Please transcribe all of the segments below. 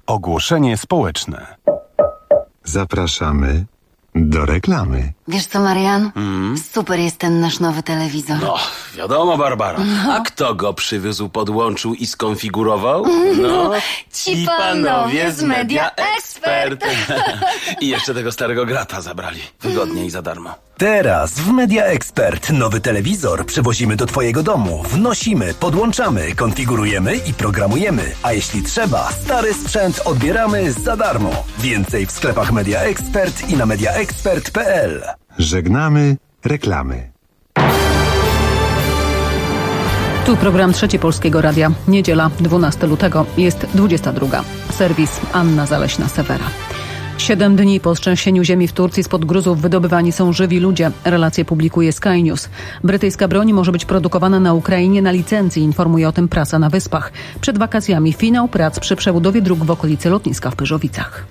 Ogłoszenie społeczne. Zapraszamy do reklamy. Wiesz co, Marian? Super jest ten nasz nowy telewizor. No, wiadomo, Barbara. A kto go przywiózł, podłączył i skonfigurował? No, ci panowie z Media Expert. I jeszcze tego starego grata zabrali. Wygodnie i za darmo. Teraz w Media Expert nowy telewizor przywozimy do Twojego domu. Wnosimy, podłączamy, konfigurujemy i programujemy. A jeśli trzeba, stary sprzęt odbieramy za darmo. Więcej w sklepach Media Expert i na mediaexpert.pl. Żegnamy reklamy. Tu program Trzeci Polskiego Radia. Niedziela, 12 lutego, jest 22. Serwis Anna Zaleśna-Sewera. 7 dni po trzęsieniu ziemi w Turcji spod gruzów wydobywani są żywi ludzie. Relacje publikuje Sky News. Brytyjska broń może być produkowana na Ukrainie na licencji, informuje o tym prasa na Wyspach. Przed wakacjami finał prac przy przebudowie dróg w okolicy lotniska w Pyrzowicach.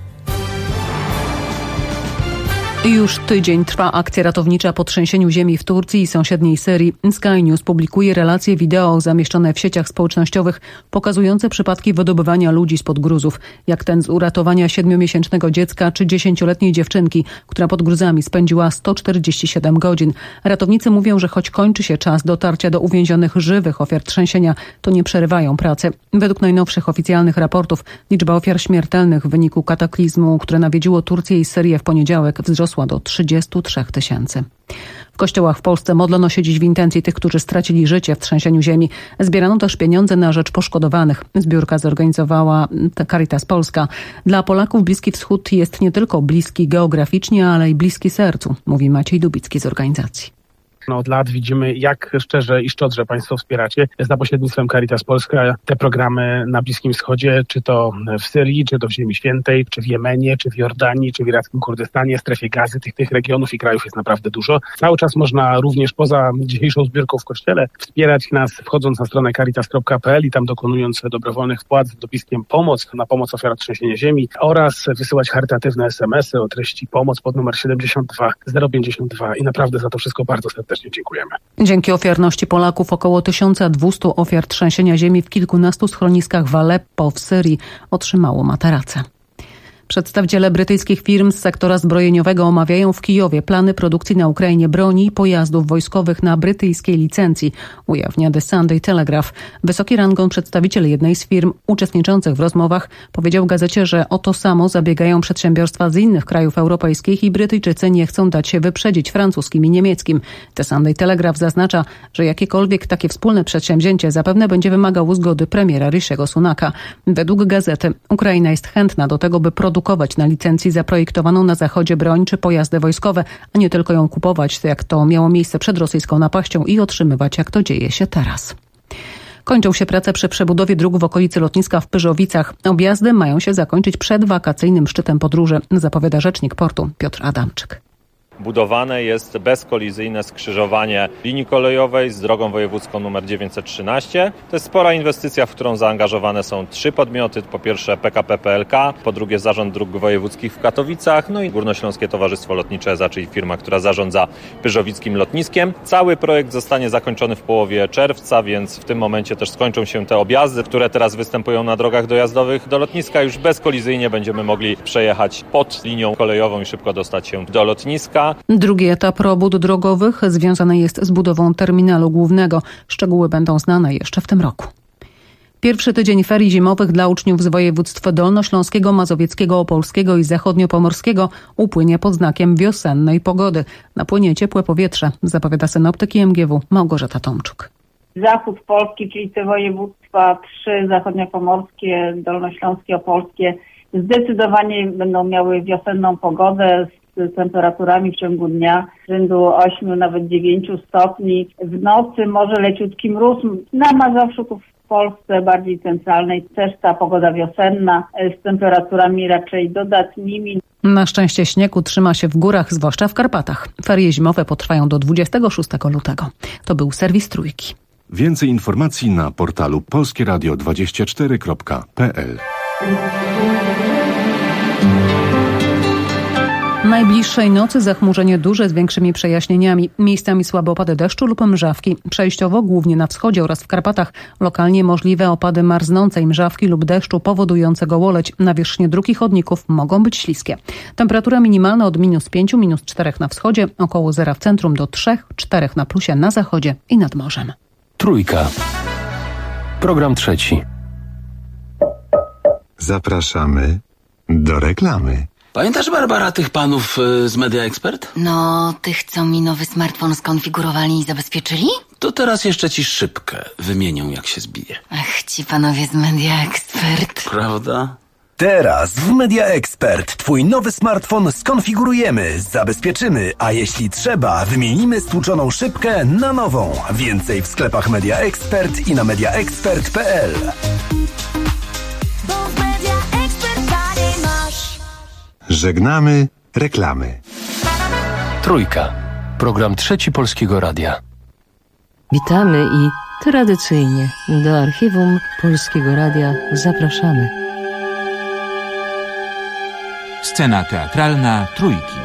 Już tydzień trwa akcja ratownicza po trzęsieniu ziemi w Turcji i sąsiedniej Syrii. Sky News publikuje relacje wideo zamieszczone w sieciach społecznościowych pokazujące przypadki wydobywania ludzi spod gruzów, jak ten z uratowania 7-miesięcznego dziecka czy 10-letniej dziewczynki, która pod gruzami spędziła 147 godzin. Ratownicy mówią, że choć kończy się czas dotarcia do uwięzionych żywych ofiar trzęsienia, to nie przerywają pracy. Według najnowszych oficjalnych raportów liczba ofiar śmiertelnych w wyniku kataklizmu, które nawiedziło Turcję i Syrię w poniedziałek, wzrosła do 33 000. W kościołach w Polsce modlono się dziś w intencji tych, którzy stracili życie w trzęsieniu ziemi. Zbierano też pieniądze na rzecz poszkodowanych. Zbiórka zorganizowała Caritas Polska. Dla Polaków Bliski Wschód jest nie tylko bliski geograficznie, ale i bliski sercu, mówi Maciej Dubicki z organizacji. Od lat widzimy, jak szczerze i szczodrze Państwo wspieracie za pośrednictwem Caritas Polska te programy na Bliskim Wschodzie, czy to w Syrii, czy to w Ziemi Świętej, czy w Jemenie, czy w Jordanii, czy w irackim Kurdystanie, strefie Gazy. Tych regionów i krajów jest naprawdę dużo. Cały czas można również poza dzisiejszą zbiórką w kościele wspierać nas wchodząc na stronę caritas.pl i tam dokonując dobrowolnych wpłat z dopiskiem pomoc na pomoc ofiar trzęsienia ziemi oraz wysyłać charytatywne SMS-y o treści pomoc pod numer 72052 i naprawdę za to wszystko bardzo serdecznie dziękujemy. Dzięki ofiarności Polaków około 1200 ofiar trzęsienia ziemi w kilkunastu schroniskach w Aleppo w Syrii otrzymało materace. Przedstawiciele brytyjskich firm z sektora zbrojeniowego omawiają w Kijowie plany produkcji na Ukrainie broni i pojazdów wojskowych na brytyjskiej licencji, ujawnia The Sunday Telegraph. Wysoki rangą przedstawiciel jednej z firm uczestniczących w rozmowach powiedział gazecie, że o to samo zabiegają przedsiębiorstwa z innych krajów europejskich i Brytyjczycy nie chcą dać się wyprzedzić francuskim i niemieckim. The Sunday Telegraph zaznacza, że jakiekolwiek takie wspólne przedsięwzięcie zapewne będzie wymagało zgody premiera Rishiego Sunaka. Według gazety Ukraina jest chętna do tego, by produkować na licencji zaprojektowaną na Zachodzie broń czy pojazdy wojskowe, a nie tylko ją kupować, jak to miało miejsce przed rosyjską napaścią i otrzymywać, jak to dzieje się teraz. Kończą się prace przy przebudowie dróg w okolicy lotniska w Pyrzowicach. Objazdy mają się zakończyć przed wakacyjnym szczytem podróży, zapowiada rzecznik portu Piotr Adamczyk. Budowane jest bezkolizyjne skrzyżowanie linii kolejowej z drogą wojewódzką nr 913. To jest spora inwestycja, w którą zaangażowane są 3 podmioty. Po pierwsze PKP PLK, po drugie Zarząd Dróg Wojewódzkich w Katowicach, no i Górnośląskie Towarzystwo Lotnicze EZA, czyli firma, która zarządza pyrzowickim lotniskiem. Cały projekt zostanie zakończony w połowie czerwca, więc w tym momencie też skończą się te objazdy, które teraz występują na drogach dojazdowych do lotniska. Już bezkolizyjnie będziemy mogli przejechać pod linią kolejową i szybko dostać się do lotniska. Drugi etap robót drogowych związany jest z budową terminalu głównego. Szczegóły będą znane jeszcze w tym roku. Pierwszy tydzień ferii zimowych dla uczniów z województw dolnośląskiego, mazowieckiego, opolskiego i zachodniopomorskiego upłynie pod znakiem wiosennej pogody. Napłynie ciepłe powietrze, zapowiada synoptyk IMGW Małgorzata Tomczuk. Zachód Polski, czyli te województwa 3, zachodniopomorskie, dolnośląskie, opolskie, zdecydowanie będą miały wiosenną pogodę z temperaturami w ciągu dnia rzędu 8, nawet 9 stopni. W nocy może leciutki mróz. Na Mazowszu, tu w Polsce bardziej centralnej, też ta pogoda wiosenna z temperaturami raczej dodatnimi. Na szczęście śnieg utrzyma się w górach, zwłaszcza w Karpatach. Ferie zimowe potrwają do 26 lutego. To był serwis Trójki. Więcej informacji na portalu polskieradio24.pl. najbliższej nocy zachmurzenie duże z większymi przejaśnieniami. Miejscami słabe opady deszczu lub mrzawki. Przejściowo głównie na wschodzie oraz w Karpatach. Lokalnie możliwe opady marznącej mrzawki lub deszczu powodującego łoleć. Nawierzchnie dróg i chodników mogą być śliskie. Temperatura minimalna od -5, -4 na wschodzie, około 0 w centrum do 3-4 na plusie na zachodzie i nad morzem. Trójka. Program trzeci. Zapraszamy do reklamy. Pamiętasz, Barbara, tych panów z Media Expert? No, tych, co mi nowy smartfon skonfigurowali i zabezpieczyli? To teraz jeszcze ci szybkę wymienią, jak się zbije. Ach, ci panowie z Media Expert. Prawda? Teraz w Media Expert Twój nowy smartfon skonfigurujemy, zabezpieczymy, a jeśli trzeba, wymienimy stłuczoną szybkę na nową. Więcej w sklepach Media Expert i na mediaexpert.pl. Żegnamy reklamy. Trójka. Program trzeci Polskiego Radia. Witamy i tradycyjnie do archiwum Polskiego Radia zapraszamy. Scena teatralna Trójki.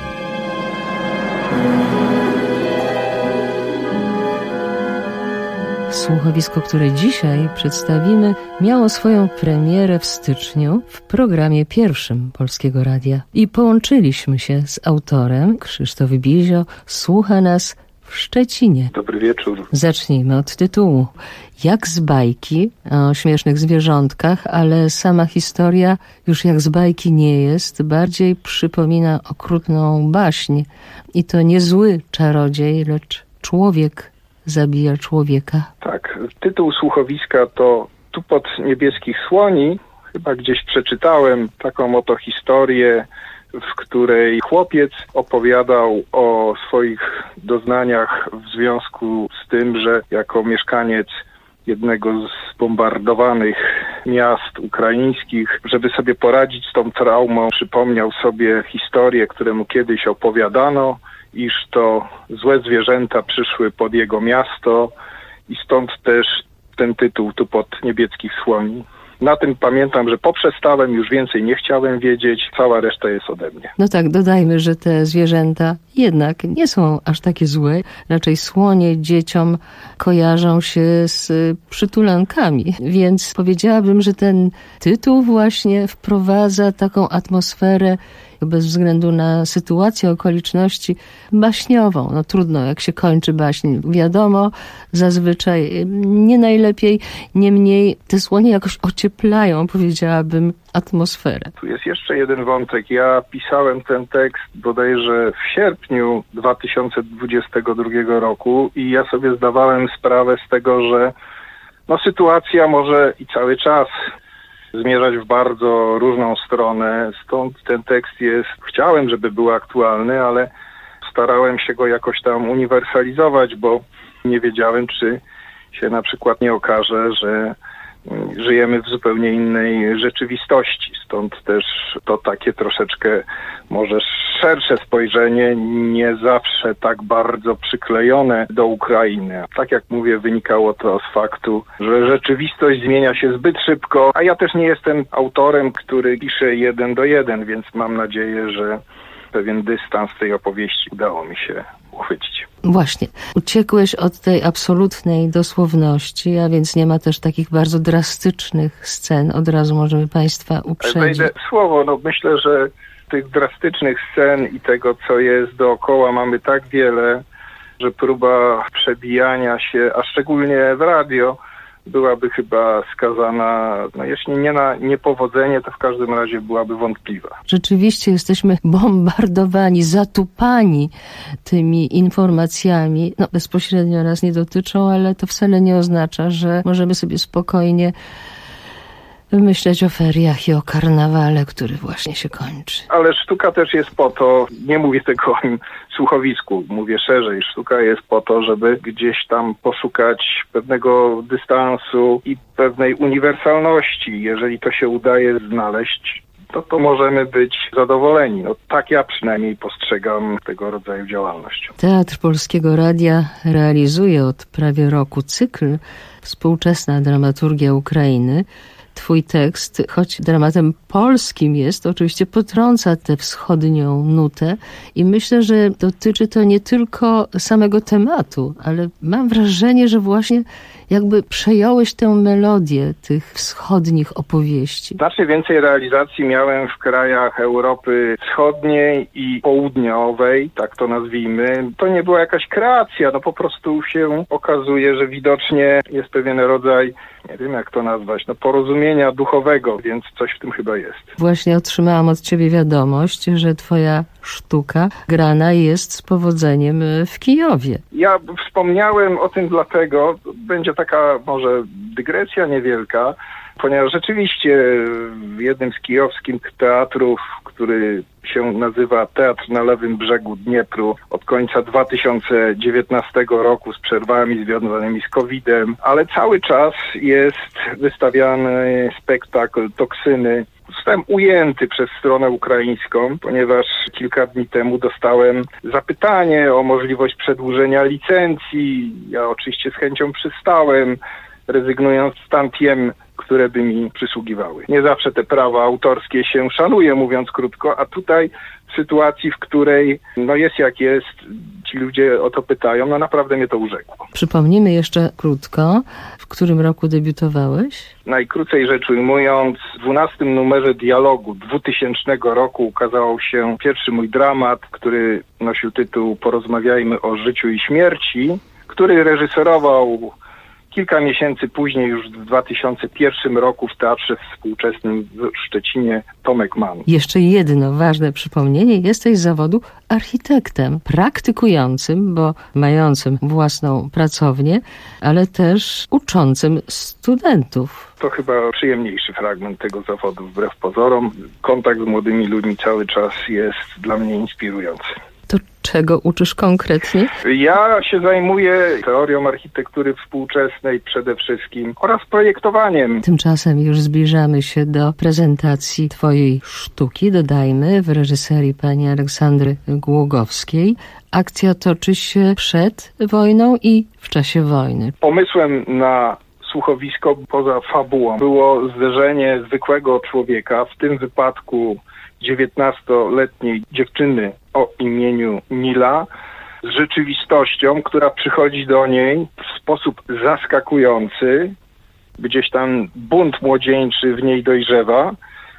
Słuchowisko, które dzisiaj przedstawimy, miało swoją premierę w styczniu w programie pierwszym Polskiego Radia. I połączyliśmy się z autorem. Krzysztof Bizio słucha nas w Szczecinie. Dobry wieczór. Zacznijmy od tytułu. Jak z bajki o śmiesznych zwierzątkach, ale sama historia już jak z bajki nie jest, bardziej przypomina okrutną baśń. I to nie zły czarodziej, lecz człowiek zabija człowieka. Tak, tytuł słuchowiska to Tupot niebieskich słoni. Chyba gdzieś przeczytałem taką oto historię, w której chłopiec opowiadał o swoich doznaniach w związku z tym, że jako mieszkaniec jednego z bombardowanych miast ukraińskich, żeby sobie poradzić z tą traumą, przypomniał sobie historię, któremu kiedyś opowiadano, iż to złe zwierzęta przyszły pod jego miasto i stąd też ten tytuł Tupot niebieskich słoni. Na tym pamiętam, że poprzestałem, już więcej nie chciałem wiedzieć, cała reszta jest ode mnie. No tak, dodajmy, że te zwierzęta jednak nie są aż takie złe. Raczej słonie dzieciom kojarzą się z przytulankami, więc powiedziałabym, że ten tytuł właśnie wprowadza taką atmosferę bez względu na sytuację, okoliczności baśniową. No trudno, jak się kończy baśń. Wiadomo, zazwyczaj nie najlepiej, niemniej te słonie jakoś ocieplają, powiedziałabym, atmosferę. Tu jest jeszcze jeden wątek. Ja pisałem ten tekst bodajże w sierpniu 2022 roku i ja sobie zdawałem sprawę z tego, że sytuacja może i cały czas zmierzać w bardzo różną stronę, stąd ten tekst chciałem, żeby był aktualny, ale starałem się go jakoś tam uniwersalizować, bo nie wiedziałem, czy się na przykład nie okaże, że żyjemy w zupełnie innej rzeczywistości. Stąd też to takie troszeczkę może szersze spojrzenie, nie zawsze tak bardzo przyklejone do Ukrainy. Tak jak mówię, wynikało to z faktu, że rzeczywistość zmienia się zbyt szybko, a ja też nie jestem autorem, który pisze 1 do 1, więc mam nadzieję, że pewien dystans tej opowieści udało mi się uchwycić. Właśnie. Uciekłeś od tej absolutnej dosłowności, a więc nie ma też takich bardzo drastycznych scen. Od razu możemy Państwa uprzedzić. Wejdę w słowo. Myślę, że tych drastycznych scen i tego, co jest dookoła, mamy tak wiele, że próba przebijania się, a szczególnie w radio, byłaby chyba skazana, jeśli nie na niepowodzenie, to w każdym razie byłaby wątpliwa. Rzeczywiście jesteśmy bombardowani, zatupani tymi informacjami. Bezpośrednio nas nie dotyczą, ale to wcale nie oznacza, że możemy sobie spokojnie myśleć o feriach i o karnawale, który właśnie się kończy. Ale sztuka też jest po to, nie mówię tego o słuchowisku, mówię szerzej, sztuka jest po to, żeby gdzieś tam poszukać pewnego dystansu i pewnej uniwersalności. Jeżeli to się udaje znaleźć, to możemy być zadowoleni. Tak ja przynajmniej postrzegam tego rodzaju działalność. Teatr Polskiego Radia realizuje od prawie roku cykl Współczesna dramaturgia Ukrainy. twój tekst, choć dramatem polskim jest, to oczywiście potrąca tę wschodnią nutę i myślę, że dotyczy to nie tylko samego tematu, ale mam wrażenie, że właśnie jakby przejąłeś tę melodię tych wschodnich opowieści. Znacznie więcej realizacji miałem w krajach Europy Wschodniej i Południowej, tak to nazwijmy. To nie była jakaś kreacja, no po prostu się okazuje, że widocznie jest pewien rodzaj, nie wiem jak to nazwać, porozumienia duchowego, więc coś w tym chyba jest. Właśnie otrzymałam od ciebie wiadomość, że twoja sztuka grana jest z powodzeniem w Kijowie. Ja wspomniałem o tym dlatego, będzie taka może dygresja niewielka, ponieważ rzeczywiście w jednym z kijowskich teatrów, który się nazywa Teatr na Lewym Brzegu Dniepru, od końca 2019 roku z przerwami związanymi z COVID-em, ale cały czas jest wystawiany spektakl Toksyny. Zostałem ujęty przez stronę ukraińską, ponieważ kilka dni temu dostałem zapytanie o możliwość przedłużenia licencji. Ja oczywiście z chęcią przystałem, rezygnując z tantiem, które by mi przysługiwały. Nie zawsze te prawa autorskie się szanuje, mówiąc krótko, a tutaj w sytuacji, w której jest jak jest, ci ludzie o to pytają, naprawdę mnie to urzekło. Przypomnijmy jeszcze krótko, w którym roku debiutowałeś? Najkrócej rzecz ujmując, w 12 numerze Dialogu 2000 roku ukazał się pierwszy mój dramat, który nosił tytuł Porozmawiajmy o życiu i śmierci, który reżyserował kilka miesięcy później, już w 2001 roku w Teatrze Współczesnym w Szczecinie Tomek Mann. Jeszcze jedno ważne przypomnienie. Jesteś z zawodu architektem, praktykującym, bo mającym własną pracownię, ale też uczącym studentów. To chyba przyjemniejszy fragment tego zawodu, wbrew pozorom. Kontakt z młodymi ludźmi cały czas jest dla mnie inspirujący. To czego uczysz konkretnie? Ja się zajmuję teorią architektury współczesnej przede wszystkim oraz projektowaniem. Tymczasem już zbliżamy się do prezentacji twojej sztuki. Dodajmy, w reżyserii pani Aleksandry Głogowskiej. Akcja toczy się przed wojną i w czasie wojny. Pomysłem na słuchowisko poza fabułą było zderzenie zwykłego człowieka, w tym wypadku 19-letniej dziewczyny o imieniu Nila, z rzeczywistością, która przychodzi do niej w sposób zaskakujący. Gdzieś tam bunt młodzieńczy w niej dojrzewa,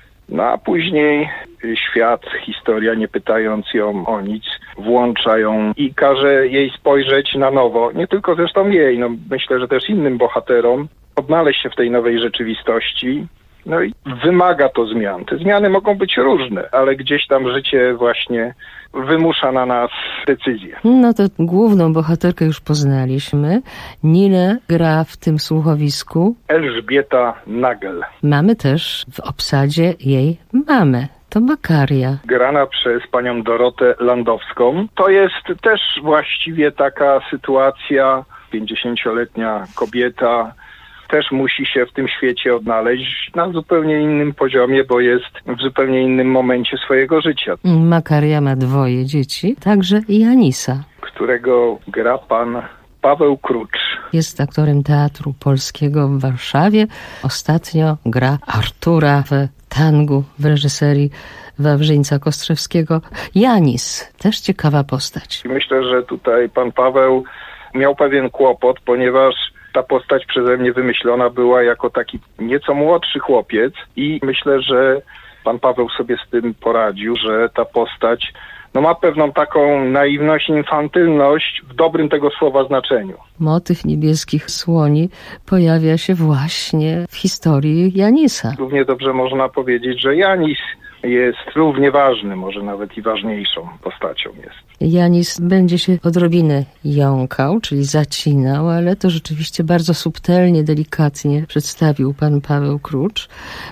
a później świat, historia, nie pytając ją o nic, włącza ją i każe jej spojrzeć na nowo. Nie tylko zresztą jej, myślę, że też innym bohaterom, odnaleźć się w tej nowej rzeczywistości. I wymaga to zmian. Te zmiany mogą być różne, ale gdzieś tam życie właśnie wymusza na nas decyzję. To główną bohaterkę już poznaliśmy. Nilę gra w tym słuchowisku Elżbieta Nagel. Mamy też w obsadzie jej mamę. To Makaria. Grana przez panią Dorotę Landowską. To jest też właściwie taka sytuacja, 50-letnia kobieta, też musi się w tym świecie odnaleźć na zupełnie innym poziomie, bo jest w zupełnie innym momencie swojego życia. Makaria ma 2 dzieci, także Janisa, którego gra pan Paweł Krucz. Jest aktorem Teatru Polskiego w Warszawie. Ostatnio gra Artura w Tangu w reżyserii Wawrzyńca Kostrzewskiego. Janis, też ciekawa postać. Myślę, że tutaj pan Paweł miał pewien kłopot, ponieważ ta postać przeze mnie wymyślona była jako taki nieco młodszy chłopiec i myślę, że pan Paweł sobie z tym poradził, że ta postać ma pewną taką naiwność, infantylność w dobrym tego słowa znaczeniu. Motyw niebieskich słoni pojawia się właśnie w historii Janisa. Równie dobrze można powiedzieć, że Janis jest równie ważny, może nawet i ważniejszą postacią jest. Janis będzie się odrobinę jąkał, czyli zacinał, ale to rzeczywiście bardzo subtelnie, delikatnie przedstawił pan Paweł Krucz.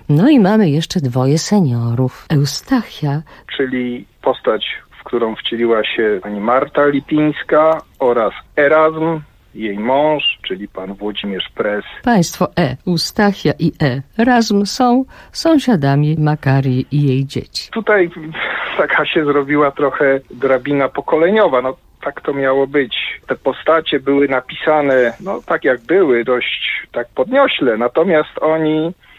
I mamy jeszcze 2 seniorów. Eustachia, czyli postać, w którą wcieliła się pani Marta Lipińska, oraz Erazm, jej mąż, czyli pan Włodzimierz Press. Państwo Eustachia i Erazm są sąsiadami Makarii i jej dzieci. Tutaj taka się zrobiła trochę drabina pokoleniowa. Tak to miało być. Te postacie były napisane, tak jak były, dość tak podniośle. Natomiast oni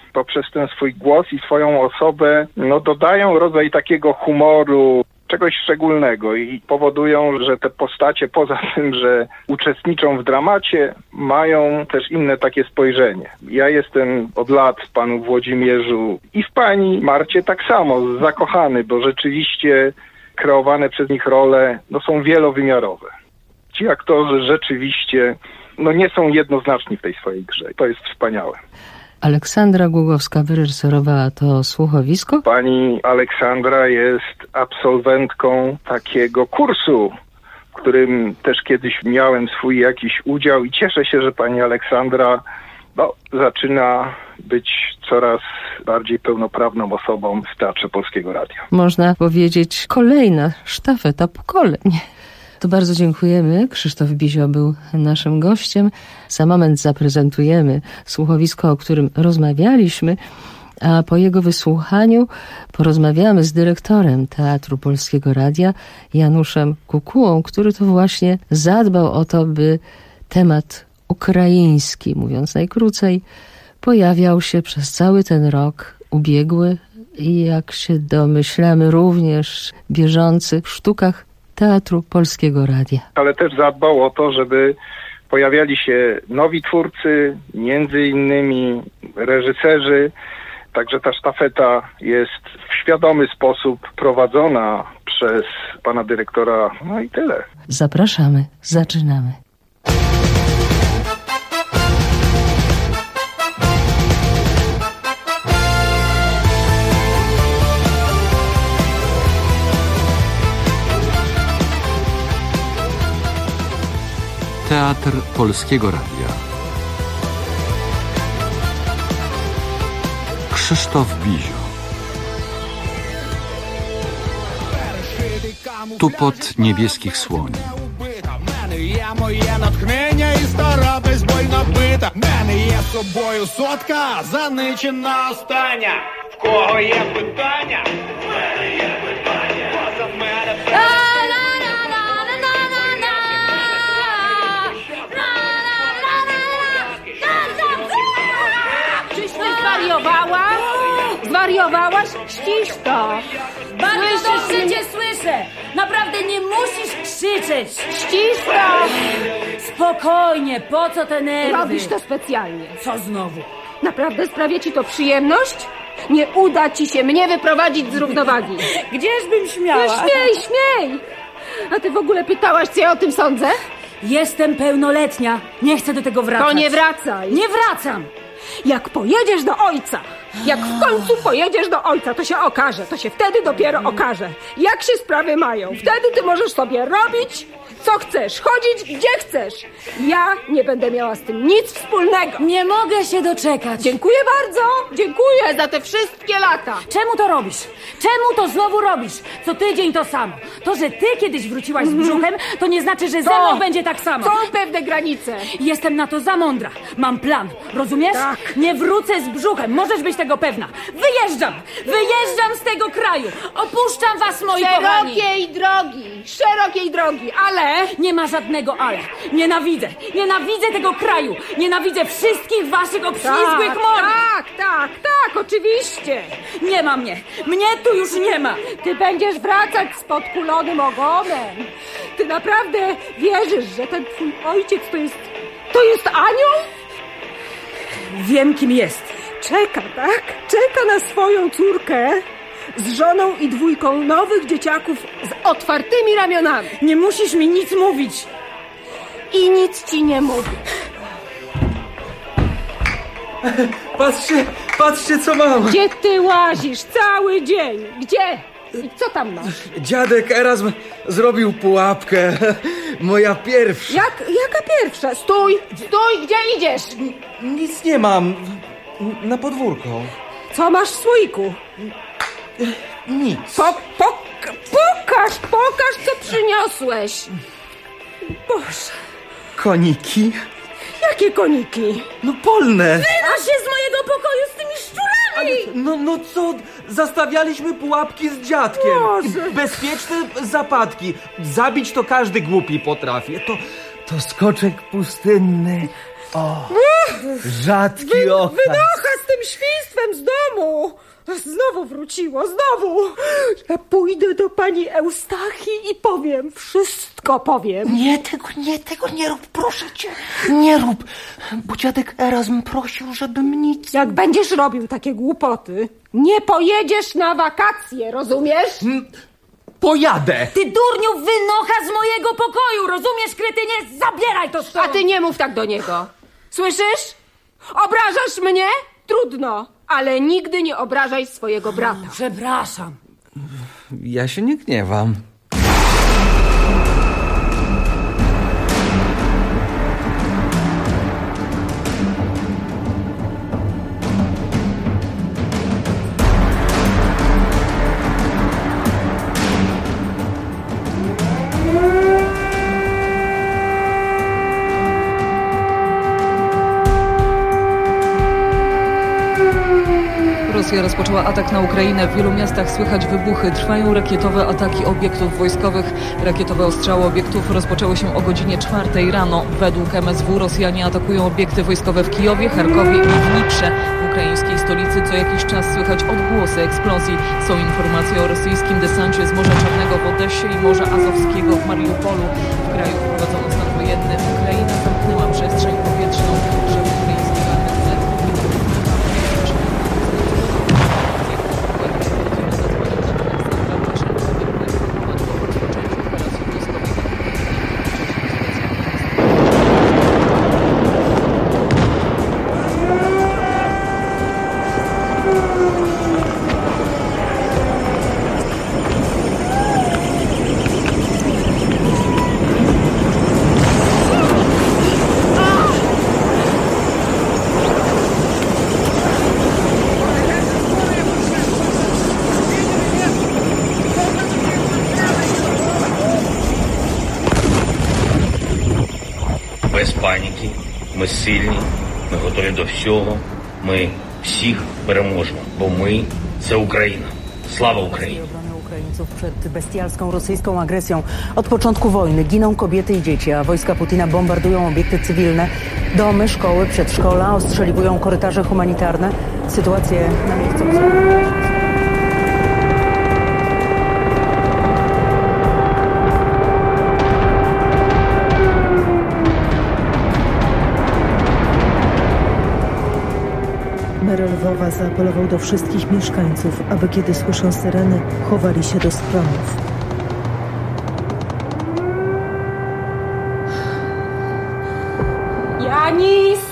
poprzez ten swój głos i swoją osobę dodają rodzaj takiego humoru, czegoś szczególnego i powodują, że te postacie poza tym, że uczestniczą w dramacie, mają też inne takie spojrzenie. Ja jestem od lat w panu Włodzimierzu i w pani Marcie tak samo zakochany, bo rzeczywiście kreowane przez nich role są wielowymiarowe. Ci aktorzy rzeczywiście nie są jednoznaczni w tej swojej grze. To jest wspaniałe. Aleksandra Głogowska wyreżyserowała to słuchowisko. Pani Aleksandra jest absolwentką takiego kursu, w którym też kiedyś miałem swój jakiś udział i cieszę się, że pani Aleksandra zaczyna być coraz bardziej pełnoprawną osobą w Teatrze Polskiego Radia. Można powiedzieć, kolejna sztafeta pokoleń. To bardzo dziękujemy. Krzysztof Bizio był naszym gościem. Za moment zaprezentujemy słuchowisko, o którym rozmawialiśmy, a po jego wysłuchaniu porozmawiamy z dyrektorem Teatru Polskiego Radia, Januszem Kukułą, który to właśnie zadbał o to, by temat ukraiński, mówiąc najkrócej, pojawiał się przez cały ten rok ubiegły i, jak się domyślamy, również bieżący w sztukach Teatru Polskiego Radia. Ale też zadbał o to, żeby pojawiali się nowi twórcy, między innymi reżyserzy. Także ta sztafeta jest w świadomy sposób prowadzona przez pana dyrektora. No i tyle. Zapraszamy, zaczynamy. Teatr Polskiego Radia. Krzysztof Bizio. Tupot niebieskich słoni. Є моє натхнення і стара безбольна бита. В мене є з собою сотка, заничена остання. В кого є питання? В мене є питання. Поза мене все. Czyś ty zwariowała? Zwariowałaś? Ścisz to. Bardzo dobrze cię słyszę. Naprawdę nie musisz krzyczeć. Ścisz to. Spokojnie, po co te nerwy? Robisz to specjalnie. Co znowu? Naprawdę sprawia ci to przyjemność? Nie uda ci się mnie wyprowadzić z równowagi. Gdzieżbym śmiała? No śmiej. A ty w ogóle pytałaś, co ja o tym sądzę? Jestem pełnoletnia. Nie chcę do tego wracać. To nie wracaj. Nie wracam. Jak pojedziesz do ojca, jak w końcu pojedziesz do ojca, to się okaże, to się wtedy dopiero okaże, jak się sprawy mają. Wtedy ty możesz sobie robić, co chcesz, chodzić, gdzie chcesz. Ja nie będę miała z tym nic wspólnego. Nie mogę się doczekać. Dziękuję bardzo, dziękuję za te wszystkie lata. Czemu to robisz? Czemu to znowu robisz? Co tydzień to samo. To, że ty kiedyś wróciłaś z brzuchem, to nie znaczy, że ze mną będzie tak samo. Są pewne granice. Jestem na to za mądra. Mam plan, rozumiesz? Tak. Nie wrócę z brzuchem, możesz być tego pewna. Wyjeżdżam z tego kraju. Opuszczam was, moi kochani. Szerokiej drogi, ale... Nie ma żadnego ale. Nienawidzę tego kraju. Nienawidzę wszystkich waszych obślizgłych mord. Tak, oczywiście. Nie ma mnie. Mnie tu już nie ma. Ty będziesz wracać z podkulonym ogonem. Ty naprawdę wierzysz, że ten twój ojciec to jest anioł? Wiem, kim jest. Czeka, tak? Czeka na swoją córkę z żoną i 2 nowych dzieciaków z otwartymi ramionami. Nie musisz mi nic mówić. I nic ci nie mówię. Patrzcie, co mam. Gdzie ty łazisz cały dzień? Gdzie? I co tam masz? Dziadek Erasm zrobił pułapkę. Moja pierwsza. Jaka pierwsza? Stój, gdzie idziesz? Nic nie mam. Na podwórko. Co masz w słoiku? Nic. Pokaż, co przyniosłeś. Boże. Koniki? Jakie koniki? No polne. Wynoś się z mojego pokoju z tymi szczurami. No co? Zastawialiśmy pułapki z dziadkiem. Boże. Bezpieczne zapadki. Zabić to każdy głupi potrafi. To skoczek pustynny. Rzadki okaz. Wynocha z tym świństwem z domu. Znowu wróciło, znowu. Ja pójdę do pani Eustachii i powiem, wszystko powiem. Tego nie rób, proszę cię. Nie rób, bo dziadek Erasm prosił, żebym nic... Jak będziesz robił takie głupoty, nie pojedziesz na wakacje, rozumiesz? Pojadę. Ty durniu, wynocha z mojego pokoju, rozumiesz, kretynie? Zabieraj to stąd. A ty nie mów tak do niego. Słyszysz? Obrażasz mnie? Trudno, ale nigdy nie obrażaj swojego brata. Przepraszam. Ja się nie gniewam. Rosja rozpoczęła atak na Ukrainę. W wielu miastach słychać wybuchy. Trwają rakietowe ataki obiektów wojskowych. Rakietowe ostrzały obiektów rozpoczęły się o godzinie 4 rano. Według MSW Rosjanie atakują obiekty wojskowe w Kijowie, Charkowie i w Dniprze. W ukraińskiej stolicy co jakiś czas słychać odgłosy eksplozji. Są informacje o rosyjskim desancie z Morza Czarnego w Odessie i Morza Azowskiego w Mariupolu. W kraju wprowadzono stan wojenny. Ukraina zamknęła przestrzeń powietrzną, żeby ukraiński armii Без паніки, ми сильні, ми готові до всього, ми всіх переможемо, бо ми – це Україна. Слава Україні! Ukraińców przed bestialską rosyjską agresją. Od początku wojny giną kobiety i dzieci, a wojska Putina bombardują obiekty cywilne, domy, szkoły, przedszkola, ostrzeliwują korytarze humanitarne. Sytuację na miejscu Mer Lwowa zaapelował do wszystkich mieszkańców, aby kiedy słyszą syreny, chowali się do schronów. Janis!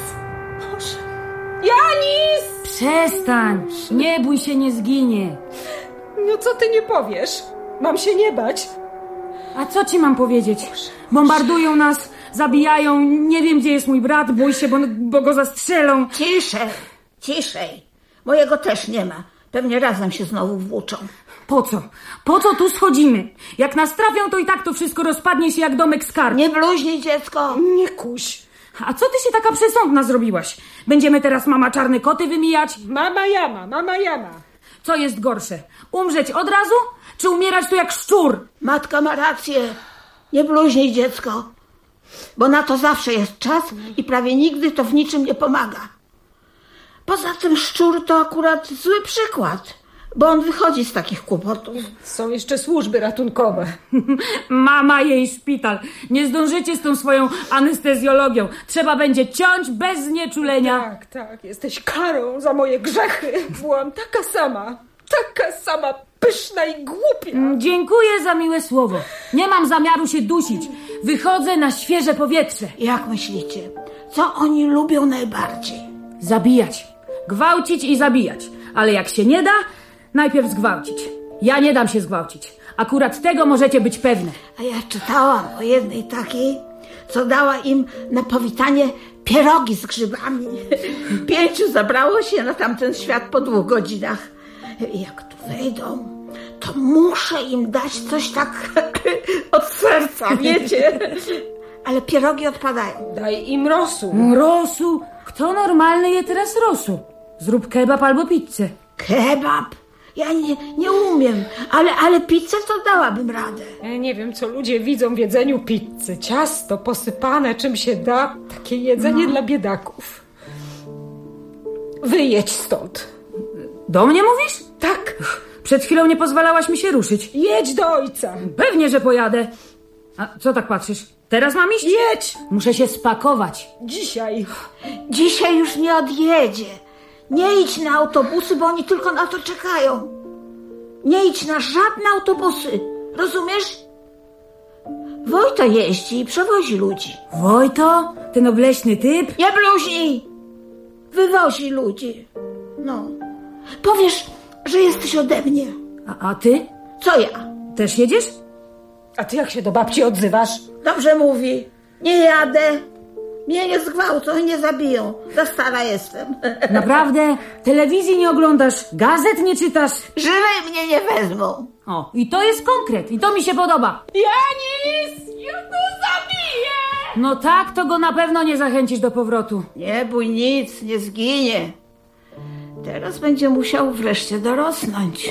Janis! Przestań! Nie bój się, nie zginie. No co ty nie powiesz? Mam się nie bać. A co ci mam powiedzieć? Bombardują nas, zabijają, nie wiem gdzie jest mój brat, bój się, bo go zastrzelą. Ciszej. Mojego też nie ma. Pewnie razem się znowu włóczą. Po co? Po co tu schodzimy? Jak nas trafią, to i tak to wszystko rozpadnie się jak domek z kart. Nie bluźnij, dziecko. Nie kuś. A co ty się taka przesądna zrobiłaś? Będziemy teraz mama czarne koty wymijać? Mama jama. Co jest gorsze? Umrzeć od razu? Czy umierać tu jak szczur? Matka ma rację. Nie bluźnij, dziecko. Bo na to zawsze jest czas i prawie nigdy to w niczym nie pomaga. Poza tym szczur to akurat zły przykład, bo on wychodzi z takich kłopotów. Są jeszcze służby ratunkowe. Mama jej szpital. Nie zdążycie z tą swoją anestezjologią. Trzeba będzie ciąć bez znieczulenia. Tak. Jesteś karą za moje grzechy. Byłam taka sama pyszna i głupia. Dziękuję za miłe słowo. Nie mam zamiaru się dusić. Wychodzę na świeże powietrze. Jak myślicie, co oni lubią najbardziej? Zabijać. Gwałcić i zabijać. Ale jak się nie da, najpierw zgwałcić. Ja nie dam się zgwałcić. Akurat tego możecie być pewne. A ja czytałam o jednej takiej, co dała im na powitanie pierogi z grzybami. 5 zabrało się na tamten świat po 2 godzinach. Jak tu wejdą, to muszę im dać coś tak od serca, wiecie? Ale pierogi odpadają. Daj im rosu. Rosu? Kto normalny je teraz rosu? Zrób kebab albo pizzę. Kebab? Ja nie umiem, ale pizzę to dałabym radę. Ja nie wiem, co ludzie widzą w jedzeniu pizzy. Ciasto posypane czym się da. Takie jedzenie dla biedaków. Wyjedź stąd. Do mnie mówisz? Tak. Przed chwilą nie pozwalałaś mi się ruszyć. Jedź do ojca. Pewnie, że pojadę. A co tak patrzysz? Teraz mam iść? Jedź. Muszę się spakować. Dzisiaj już nie odjedzie. Nie idź na autobusy, bo oni tylko na to czekają. Nie idź na żadne autobusy. Rozumiesz? Wojto jeździ i przewozi ludzi. Wojto? Ten obleśny typ? Nie bluźnij! Wywozi ludzi. No. Powiesz, że jesteś ode mnie. A ty? Co ja? Też jedziesz? A ty jak się do babci odzywasz? Dobrze mówi. Nie jadę. Mnie nie zgwałcą i nie zabiją. Za stara jestem. Naprawdę? Telewizji nie oglądasz? Gazet nie czytasz? Żywej mnie nie wezmą. O, i to jest konkret. I to mi się podoba. Janis! Ja tu zabiję! No tak, to go na pewno nie zachęcisz do powrotu. Nie bój nic, nie zginie. Teraz będzie musiał wreszcie dorosnąć.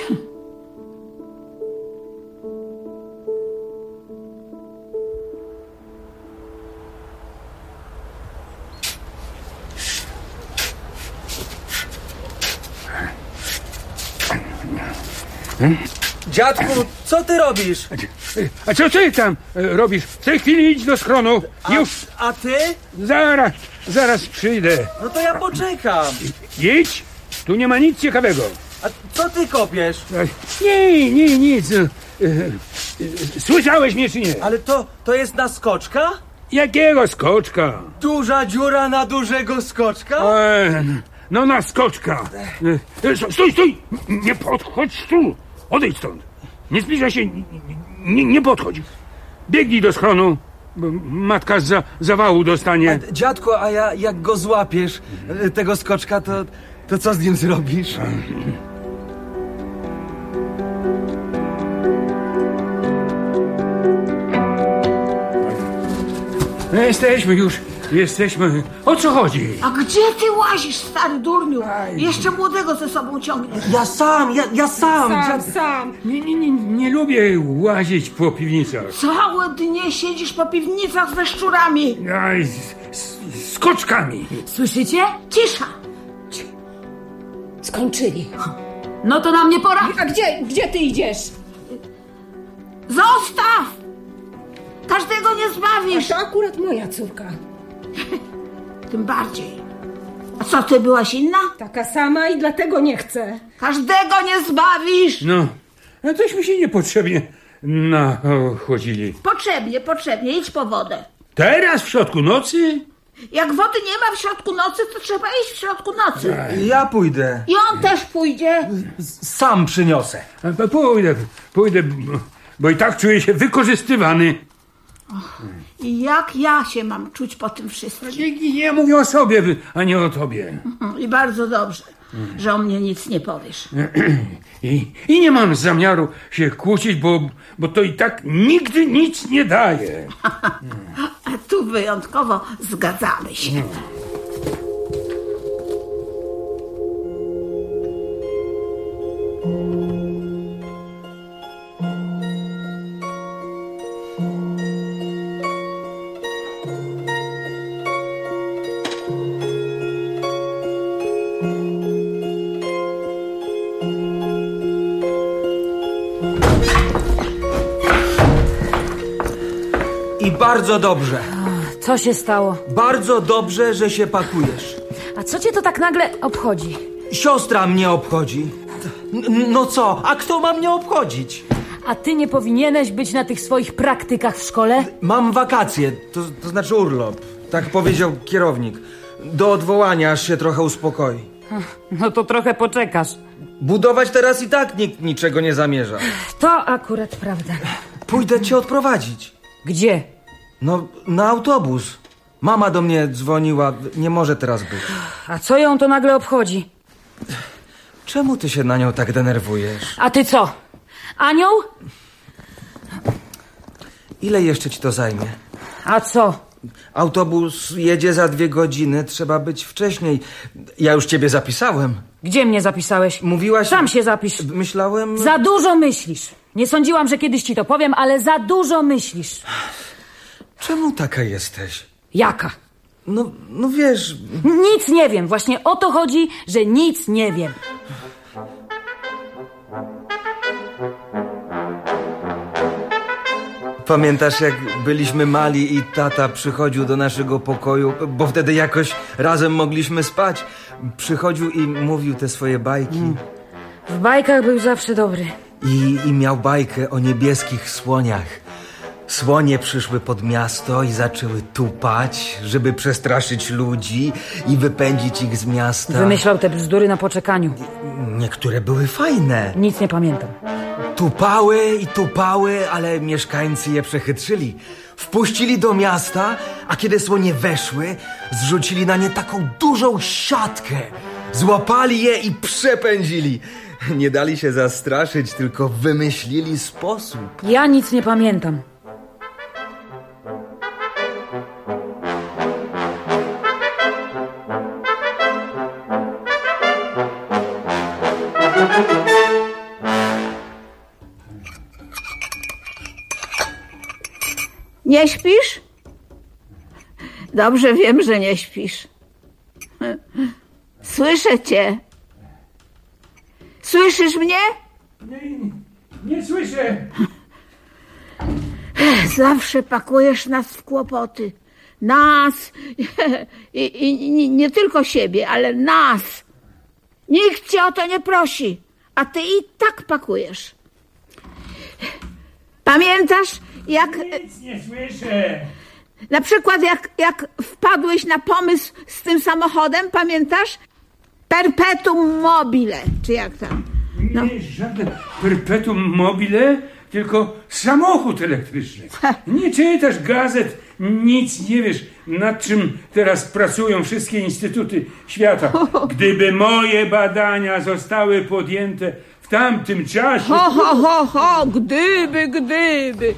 Dziadku, co ty robisz? A co ty tam robisz? W tej chwili idź do schronu. Już. A ty? Zaraz przyjdę. No to ja poczekam. Idź. Tu nie ma nic ciekawego. A co ty kopiesz? Nie, nic. Słyszałeś mnie czy nie? Ale to jest na skoczka? Jakiego skoczka? Duża dziura na dużego skoczka? No na skoczka. Stój! Nie podchodź tu. Odejdź stąd. Nie zbliżaj się. Nie podchodź. Biegnij do schronu, bo matka z zawału dostanie. Dziadku, a jak go złapiesz, tego skoczka, to co z nim zrobisz? Jesteśmy. O co chodzi? A gdzie ty łazisz, stary durniu? Jeszcze młodego ze sobą ciągniesz. Ja sam. Sam. Nie lubię łazić po piwnicach. Całe dnie siedzisz po piwnicach ze szczurami. Z koczkami. Słyszycie? Cisza. Skończyli. No to na mnie pora. A gdzie ty idziesz? Zostaw! Każdego nie zbawisz. A to akurat moja córka. Tym bardziej. A co, ty byłaś inna? Taka sama i dlatego nie chcę. Każdego nie zbawisz. No tośmy się niepotrzebnie nachodzili. Potrzebnie. Idź po wodę. Teraz w środku nocy? Jak wody nie ma w środku nocy, to trzeba iść w środku nocy. Ja pójdę. I on też pójdzie. Sam przyniosę. Pójdę, bo i tak czuję się wykorzystywany. I jak ja się mam czuć po tym wszystkim? Ja mówię o sobie, a nie o tobie. I bardzo dobrze, że o mnie nic nie powiesz. I nie mam zamiaru się kłócić, bo to i tak nigdy nic nie daje. A tu wyjątkowo zgadzamy się. I bardzo dobrze. Co się stało? Bardzo dobrze, że się pakujesz. A co cię to tak nagle obchodzi? Siostra mnie obchodzi. No co? A kto ma mnie obchodzić? A ty nie powinieneś być na tych swoich praktykach w szkole? Mam wakacje, to znaczy urlop. Tak powiedział kierownik. Do odwołania, aż się trochę uspokoi. No to trochę poczekasz. Budować teraz i tak nikt niczego nie zamierza. To akurat prawda. Pójdę cię odprowadzić. Gdzie? No, na autobus. Mama do mnie dzwoniła, nie może teraz być. A co ją to nagle obchodzi? Czemu ty się na nią tak denerwujesz? A ty co? Anioł? Ile jeszcze ci to zajmie? A co? Autobus jedzie za 2 godziny, trzeba być wcześniej. Ja już ciebie zapisałem. Gdzie mnie zapisałeś? Mówiłaś... Sam się zapisz. Myślałem... Za dużo myślisz. Nie sądziłam, że kiedyś ci to powiem, ale za dużo myślisz. Czemu taka jesteś? Jaka? No wiesz... Nic nie wiem. Właśnie o to chodzi, że nic nie wiem. Pamiętasz, jak byliśmy mali i tata przychodził do naszego pokoju, bo wtedy jakoś razem mogliśmy spać. Przychodził i mówił te swoje bajki. W bajkach był zawsze dobry. I miał bajkę o niebieskich słoniach. Słonie przyszły pod miasto i zaczęły tupać, żeby przestraszyć ludzi i wypędzić ich z miasta. Wymyślał te bzdury na poczekaniu. Niektóre były fajne. Nic nie pamiętam. Tupały i tupały, ale mieszkańcy je przechytrzyli. Wpuścili do miasta, a kiedy słonie weszły, zrzucili na nie taką dużą siatkę. Złapali je i przepędzili. Nie dali się zastraszyć, tylko wymyślili sposób. Ja nic nie pamiętam. Nie śpisz? Dobrze wiem, że nie śpisz. Słyszę cię. Słyszysz mnie? Nie słyszę. Zawsze pakujesz nas w kłopoty. Nas. I nie tylko siebie, ale nas. Nikt cię o to nie prosi, a ty i tak pakujesz. Pamiętasz, jak... Nic nie słyszę. Na przykład jak wpadłeś na pomysł z tym samochodem, pamiętasz? Perpetuum mobile, czy jak tam? No. Nie, żadne perpetuum mobile, tylko samochód elektryczny. Nie czytasz gazet, nic nie wiesz, nad czym teraz pracują wszystkie instytuty świata. Gdyby moje badania zostały podjęte w tamtym czasie... Gdyby.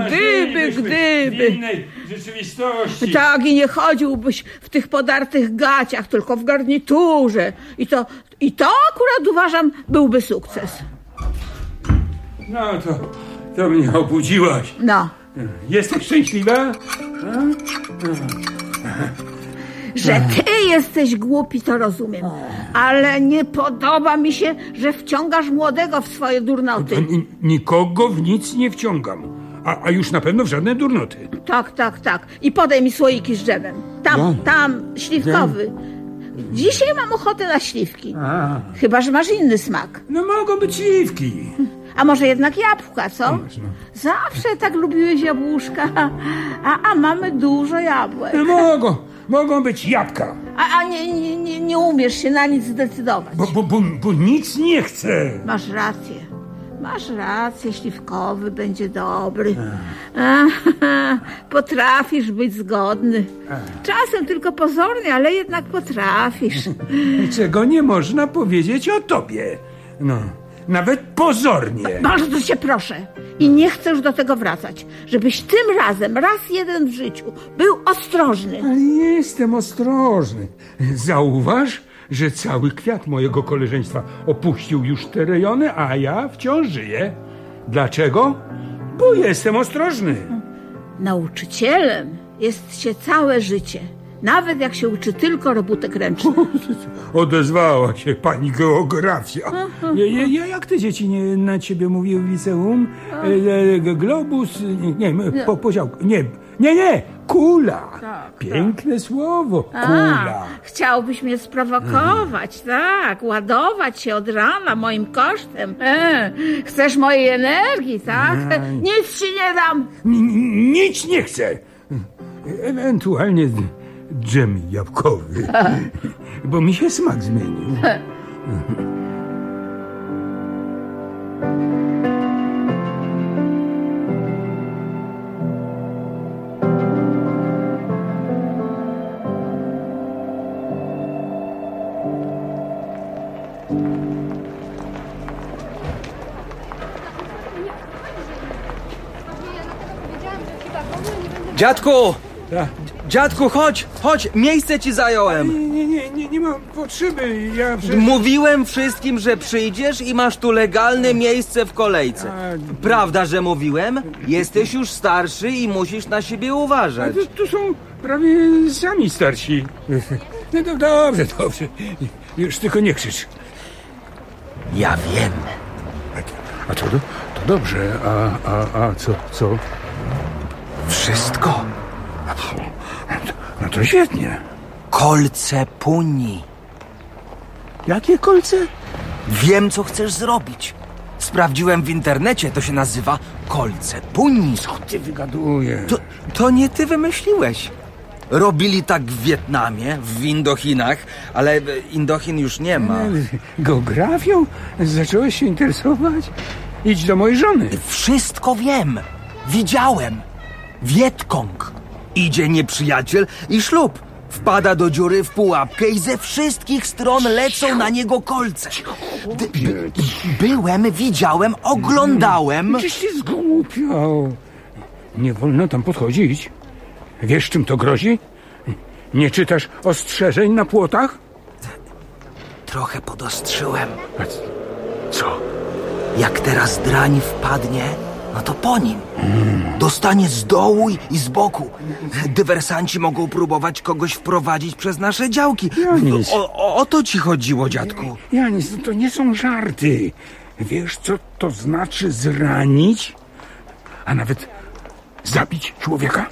W innej rzeczywistości. Tak, i nie chodziłbyś w tych podartych gaciach, tylko w garniturze. I to akurat uważam byłby sukces. No to mnie obudziłaś. No. Jesteś szczęśliwa? Że ty jesteś głupi, to rozumiem. Ale nie podoba mi się, że wciągasz młodego w swoje durnoty. Nikogo w nic nie wciągam. A już na pewno w żadne durnoty. Tak. I podaj mi słoiki z dżemem. Tam, śliwkowy. Dzisiaj mam ochotę na śliwki. Chyba że masz inny smak. No mogą być śliwki. A może jednak jabłka, co? Zawsze tak lubiłeś jabłuszka. A mamy dużo jabłek. No mogą być jabłka. A nie umiesz się na nic zdecydować. Bo nic nie chcę. Masz rację, śliwkowy będzie dobry. Potrafisz być zgodny. Czasem tylko pozornie, ale jednak potrafisz. Czego nie można powiedzieć o tobie. No, nawet pozornie. Bardzo cię proszę. I nie chcę już do tego wracać. Żebyś tym razem, raz jeden w życiu, był ostrożny. Ale jestem ostrożny. Zauważ, że cały kwiat mojego koleżeństwa opuścił już te rejony, a ja wciąż żyję. Dlaczego? Bo jestem ostrożny. Nauczycielem jest się całe życie. Nawet jak się uczy tylko robótek ręcznych. Odezwała się pani geografia. Jak te dzieci na ciebie mówiły w liceum? Globus? Poziałko. Nie. Kula. Piękne słowo. Kula. Chciałbyś mnie sprowokować, tak. Ładować się od rana moim kosztem. Chcesz mojej energii, tak? Nic ci nie dam. Nic nie chcę. Ewentualnie dżem jabłkowy. Bo mi się smak zmienił. Dziadku! Dziadku, chodź, miejsce ci zająłem. Nie mam potrzeby, Mówiłem wszystkim, że przyjdziesz i masz tu legalne miejsce w kolejce. Prawda, że mówiłem? Jesteś już starszy i musisz na siebie uważać. Tu są prawie sami starsi. No to dobrze. Już tylko nie krzycz. Ja wiem. A to dobrze, a co? Wszystko. No to świetnie. Kolce Puni. Jakie kolce? Wiem, co chcesz zrobić. Sprawdziłem w internecie, to się nazywa kolce Puni. Co ty wygadujesz? To nie ty wymyśliłeś. Robili tak w Wietnamie, w Indochinach, ale Indochin już nie ma. Geografią? Zacząłeś się interesować? Idź do mojej żony. Wszystko wiem. Widziałem. Wietkong. Idzie nieprzyjaciel i ślub. Wpada do dziury w pułapkę i ze wszystkich stron lecą na niego kolce. Byłem, widziałem, oglądałem. Czyś się zgłupiał. Nie wolno tam podchodzić. Wiesz, czym to grozi? Nie czytasz ostrzeżeń na płotach? Trochę podostrzyłem. A co? Jak teraz drań wpadnie, no to po nim. Dostanie z dołu i z boku. Dywersanci mogą próbować kogoś wprowadzić przez nasze działki. Janis. O to ci chodziło, dziadku. Janis, to nie są żarty. Wiesz, co to znaczy zranić? A nawet zabić człowieka?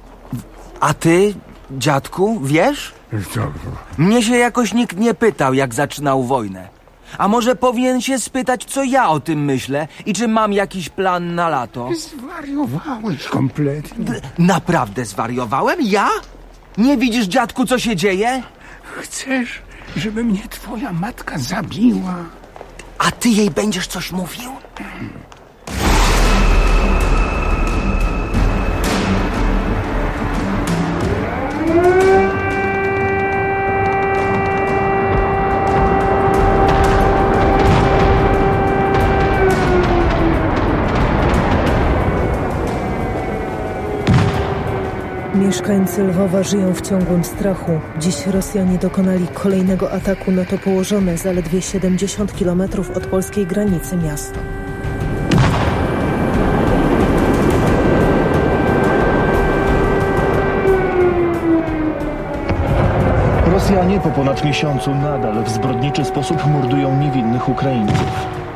A ty, dziadku, wiesz? Co? Mnie się jakoś nikt nie pytał, jak zaczynał wojnę. A może powinien się spytać, co ja o tym myślę i czy mam jakiś plan na lato? Zwariowałeś kompletnie. Naprawdę zwariowałem? Ja? Nie widzisz, dziadku, co się dzieje? Chcesz, żeby mnie twoja matka zabiła? A ty jej będziesz coś mówił? Mieszkańcy Lwowa żyją w ciągłym strachu. Dziś Rosjanie dokonali kolejnego ataku na to położone zaledwie 70 km od polskiej granicy miasto. Rosjanie po ponad miesiącu nadal w zbrodniczy sposób mordują niewinnych Ukraińców.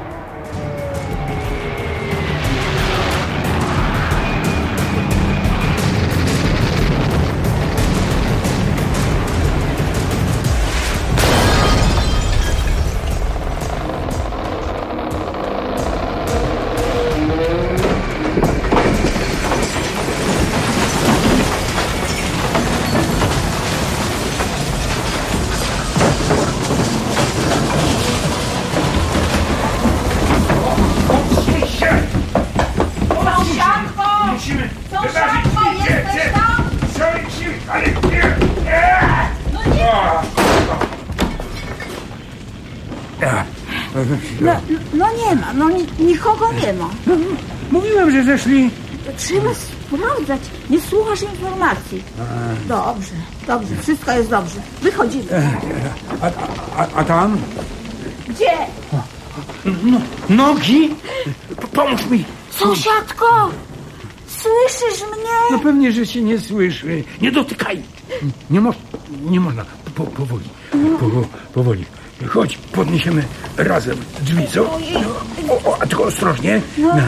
No nie ma, nikogo nie ma. Mówiłem, że zeszli. Trzeba sprawdzać, nie słuchasz informacji. Dobrze, wszystko jest dobrze. Wychodzimy. A tam? Gdzie? Nogi? Pomóż mi. Sąsiadko, słyszysz mnie? No pewnie, że się nie słyszy. Nie dotykaj. Nie można. Powoli. Chodź, podniesiemy razem drzwi, co? A tylko ostrożnie.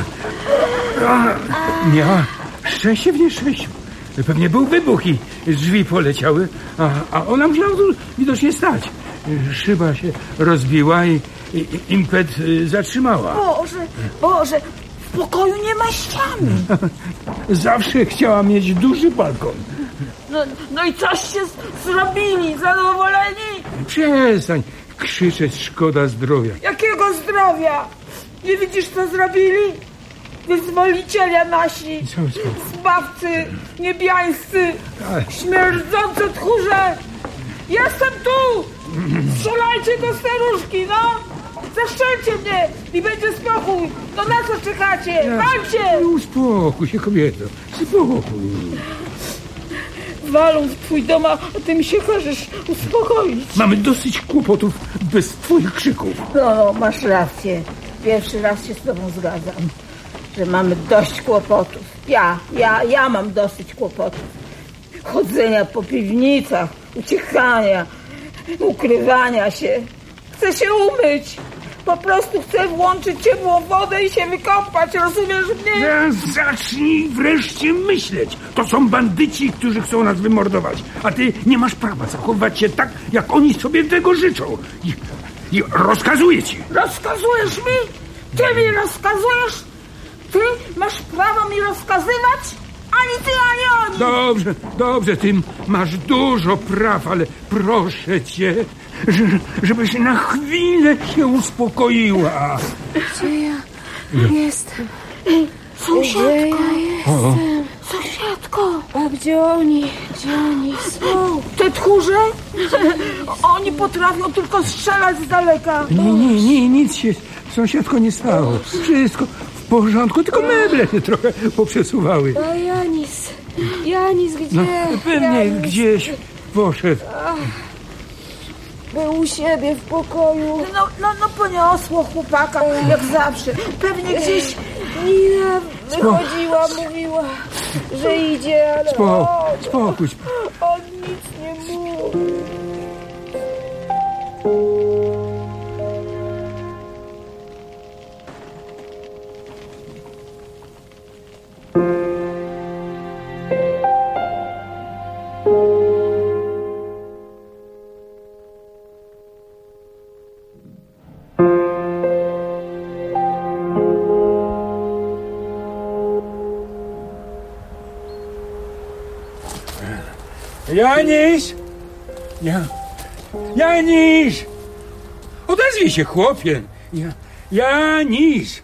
Szczęście w nieszczęściu. Pewnie był wybuch i drzwi poleciały, a ona musiała tu widocznie stać. Szyba się rozbiła i impet zatrzymała. Boże, w pokoju nie ma ściany. Zawsze chciała mieć duży balkon. No i coście zrobili? Zadowoleni? Przestań krzyczeć, szkoda zdrowia. Jakiego zdrowia? Nie widzisz, co zrobili? Wyzwoliciele nasi, zbawcy, niebiańscy, śmierdzące tchórze. Jestem tu! Strzelajcie do staruszki, no! Zaszczelcie mnie i będzie spokój. To na co czekacie? Walcie! Uspokój się, kobieto. Spokój. walą w twój dom, a ty mi się każesz uspokoić. Mamy dosyć kłopotów bez twoich krzyków. No, masz rację. Pierwszy raz się z tobą zgadzam, że mamy dość kłopotów. Ja mam dosyć kłopotów. Chodzenia po piwnicach, uciekania, ukrywania się. Chcę się umyć. Po prostu chcę włączyć ciepłą wodę i się wykąpać, rozumiesz mnie? Zacznij wreszcie myśleć. To są bandyci, którzy chcą nas wymordować. A ty nie masz prawa zachowywać się tak, jak oni sobie tego życzą. I rozkazuję ci. Rozkazujesz mi? Ty mi rozkazujesz? Ty masz prawo mi rozkazywać? Ani ty, ani oni! Dobrze, ty masz dużo praw, ale proszę cię, żebyś na chwilę się uspokoiła. Gdzie ja jestem? Sąsiadko! Sąsiadko! A gdzie oni? Gdzie oni są? Te tchórze? Oni potrafią tylko strzelać z daleka. Nie, nic się sąsiadko nie stało. Wszystko w porządku, tylko meble się trochę poprzesuwały. A Janis gdzie? No, pewnie Janis gdzieś poszedł. Był u siebie w pokoju. No poniosło chłopaka, jak zawsze. Pewnie gdzieś... Nina wychodziła, mówiła, że idzie, ale spokój. On nic nie mówi. Janis! Odezwij się, chłopie! Janis!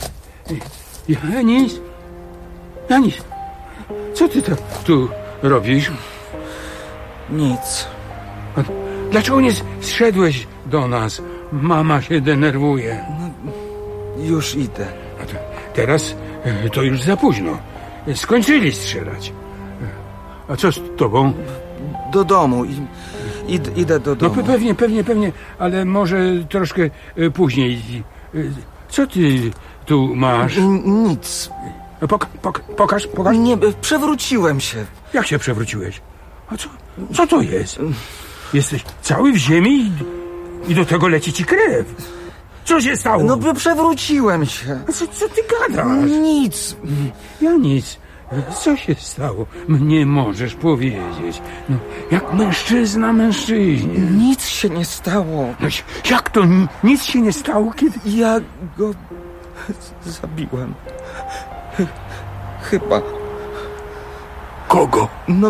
Co ty tu robisz? Nic. A dlaczego nie zszedłeś do nas? Mama się denerwuje. Już idę. Teraz to już za późno. Skończyli strzelać. A co z tobą? Do domu. Idę do domu. No pewnie, ale może troszkę później. Co ty tu masz? Nic. Pokaż. Nie, przewróciłem się. Jak się przewróciłeś? A co to jest? Jesteś cały w ziemi i do tego leci ci krew. Co się stało? No przewróciłem się. A co ty gadasz? Nic. Nic. Co się stało? Mnie możesz powiedzieć. No, jak mężczyzna mężczyźnie. Nic się nie stało. No, jak to nic się nie stało, kiedy... Ja go zabiłem. Chyba. Kogo? No,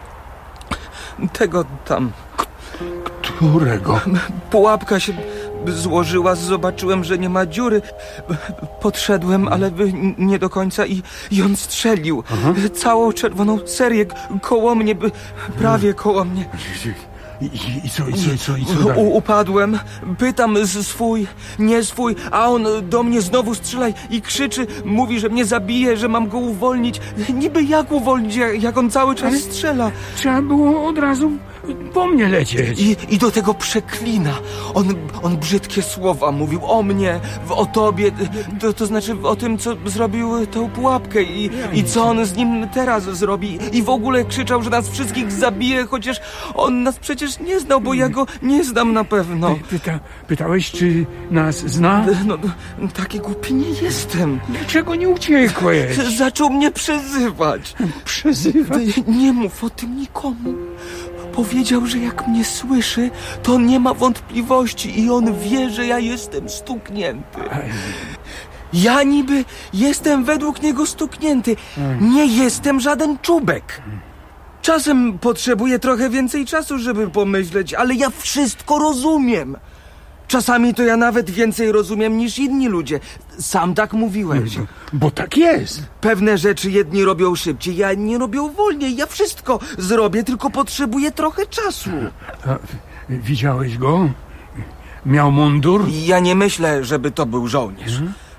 tego tam. Którego? Pułapka się złożyła, zobaczyłem, że nie ma dziury. Podszedłem, ale nie do końca i on strzelił. Aha. Całą czerwoną serię koło mnie, prawie koło mnie. I co dalej? Upadłem, pytam swój, nie swój, a on do mnie znowu strzela i krzyczy, mówi, że mnie zabije, że mam go uwolnić. Niby jak uwolnić, jak on cały czas strzela? Trzeba było od razu po mnie lecieć. I do tego przeklina. On brzydkie słowa mówił o mnie, o tobie, to znaczy o tym, co zrobił tą pułapkę i co on z nim teraz zrobi. I w ogóle krzyczał, że nas wszystkich zabije, chociaż on nas przecież nie znał, bo ja go nie znam na pewno. Pytałeś, czy nas zna? No, taki głupi nie jestem. Dlaczego nie uciekłeś? Zaczął mnie przezywać. Przezywać? Nie mów o tym nikomu. Powiedział, że jak mnie słyszy, to nie ma wątpliwości i on wie, że ja jestem stuknięty. Ja niby jestem według niego stuknięty. Nie jestem żaden czubek. Czasem potrzebuję trochę więcej czasu, żeby pomyśleć, ale ja wszystko rozumiem. Czasami to ja nawet więcej rozumiem niż inni ludzie. Sam tak mówiłeś. Bo tak jest. Pewne rzeczy jedni robią szybciej, a inni robią wolniej. Ja wszystko zrobię, tylko potrzebuję trochę czasu. A widziałeś go? Miał mundur? Ja nie myślę, żeby to był żołnierz.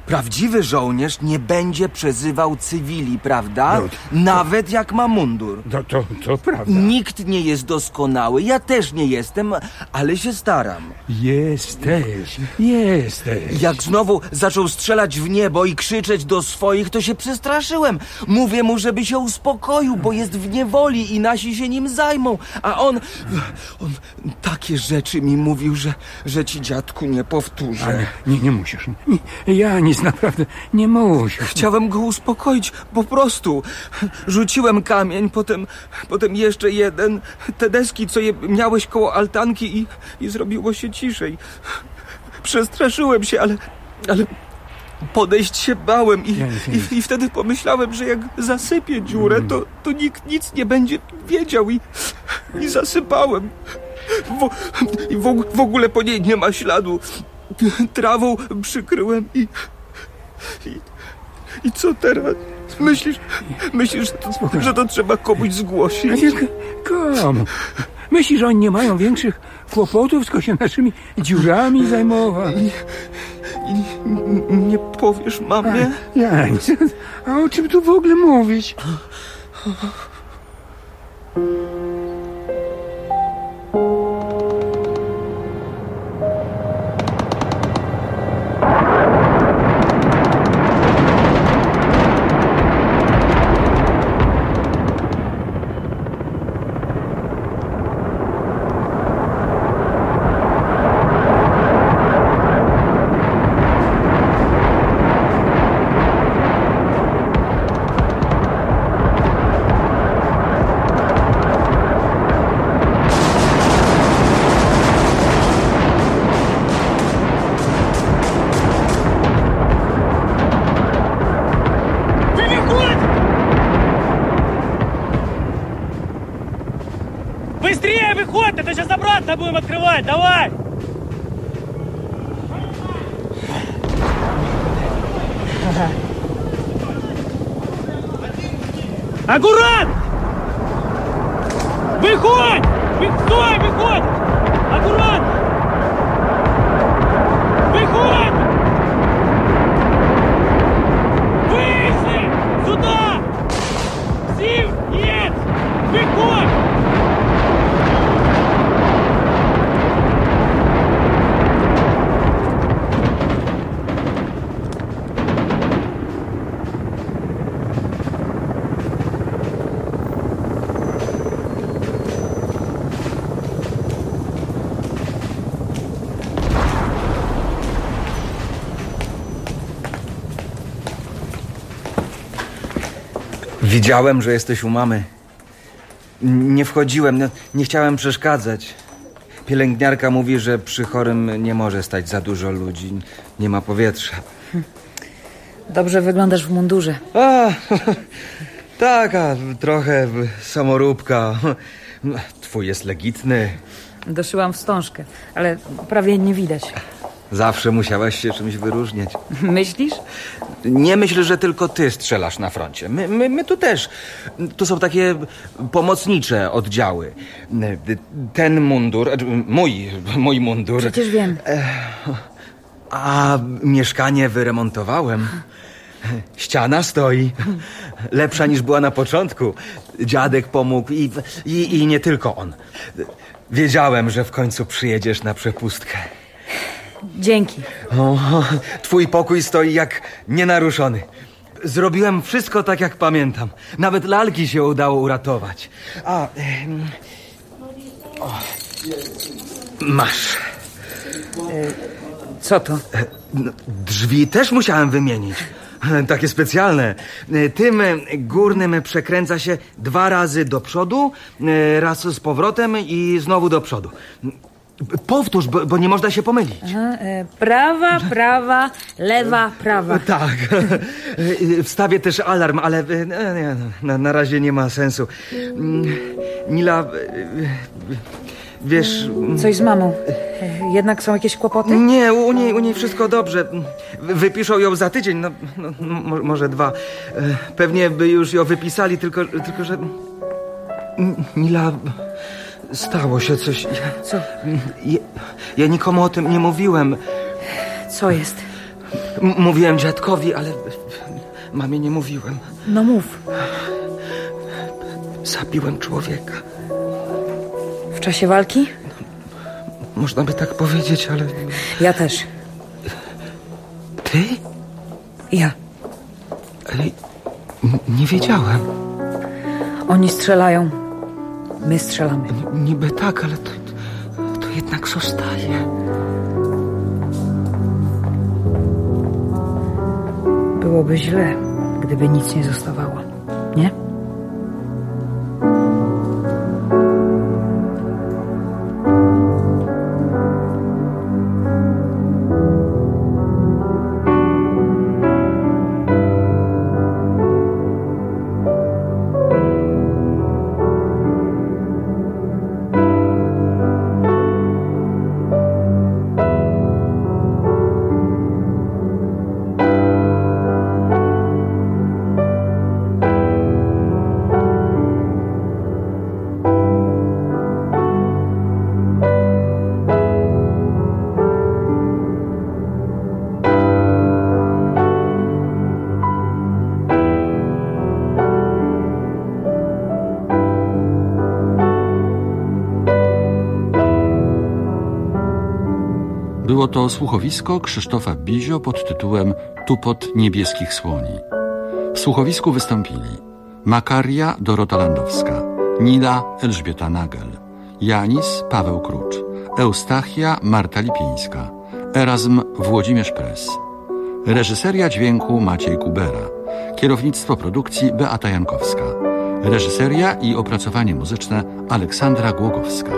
Prawdziwy żołnierz nie będzie przezywał cywili, prawda? Nawet jak ma mundur. To prawda. Nikt nie jest doskonały, ja też nie jestem, ale się staram. Jesteś. Jak znowu zaczął strzelać w niebo i krzyczeć do swoich, to się przestraszyłem. Mówię mu, żeby się uspokoił, bo jest w niewoli i nasi się nim zajmą. A on takie rzeczy mi mówił, że ci, dziadku, nie powtórzę. Nie musisz. Ja nic naprawdę nie muszę. Chciałem go uspokoić, po prostu. Rzuciłem kamień, potem jeszcze jeden. Te deski, co je miałeś koło altanki i zrobiło się ciszej. Przestraszyłem się, ale podejść się bałem i wtedy pomyślałem, że jak zasypię dziurę, to nikt nic nie będzie wiedział i zasypałem. W ogóle po niej nie ma śladu. Trawą przykryłem i co teraz? Myślisz, że to trzeba komuś zgłosić? Komu? Myślisz, że oni nie mają większych kłopotów, tylko się naszymi dziurami zajmować? Nie powiesz mamie? Ja nic. A o czym tu w ogóle mówić? Быстрее выходь, это сейчас обратно будем открывать, давай! Аккурат! Выходь! Стой, выходь! Аккурат! Выходь! Выше! Сюда! Сив! Нет! Выходь! Widziałem, że jesteś u mamy. Nie wchodziłem, nie chciałem przeszkadzać. Pielęgniarka mówi, że przy chorym nie może stać za dużo ludzi. Nie ma powietrza. Dobrze wyglądasz w mundurze. Taka trochę samoróbka. Twój jest legitny. Doszyłam wstążkę, ale prawie nie widać. Zawsze musiałaś się czymś wyróżniać. Myślisz? Nie myśl, że tylko ty strzelasz na froncie. My tu też. Tu są takie pomocnicze oddziały. Ten mundur, mój mundur. Przecież wiem. A mieszkanie wyremontowałem. Ściana stoi. Lepsza niż była na początku. Dziadek pomógł i nie tylko on. Wiedziałem, że w końcu przyjedziesz na przepustkę. Dzięki. Twój pokój stoi jak nienaruszony. Zrobiłem wszystko tak, jak pamiętam. Nawet lalki się udało uratować. Masz. Co to? Drzwi też musiałem wymienić. Takie specjalne. Tym górnym przekręca się 2 razy do przodu, raz z powrotem i znowu do przodu. Powtórz, bo nie można się pomylić. Prawa, lewa, prawa. Tak. Wstawię też alarm, ale na razie nie ma sensu. Nila, wiesz... Coś z mamą. Jednak są jakieś kłopoty? Nie, u niej wszystko dobrze. Wypiszą ją za tydzień, może 2. Pewnie by już ją wypisali, tylko że... Nila... Stało się coś... Co? Ja nikomu o tym nie mówiłem. Co jest? Mówiłem dziadkowi, ale mamie nie mówiłem. No mów. Zabiłem człowieka. W czasie walki? Można by tak powiedzieć, ale... Ja też. Ty? Ja. Ale nie wiedziałem. Oni strzelają. My strzelamy. Niby tak, ale to jednak zostaje. Byłoby źle, gdyby nic nie zostawało. Nie? Było to słuchowisko Krzysztofa Bizio pod tytułem Tupot niebieskich słoni. W słuchowisku wystąpili Makaria Dorota Landowska, Nila Elżbieta Nagel, Janis Paweł Krucz, Eustachia Marta Lipińska, Erazm Włodzimierz Press, reżyseria dźwięku Maciej Kubera, kierownictwo produkcji Beata Jankowska, reżyseria i opracowanie muzyczne Aleksandra Głogowska.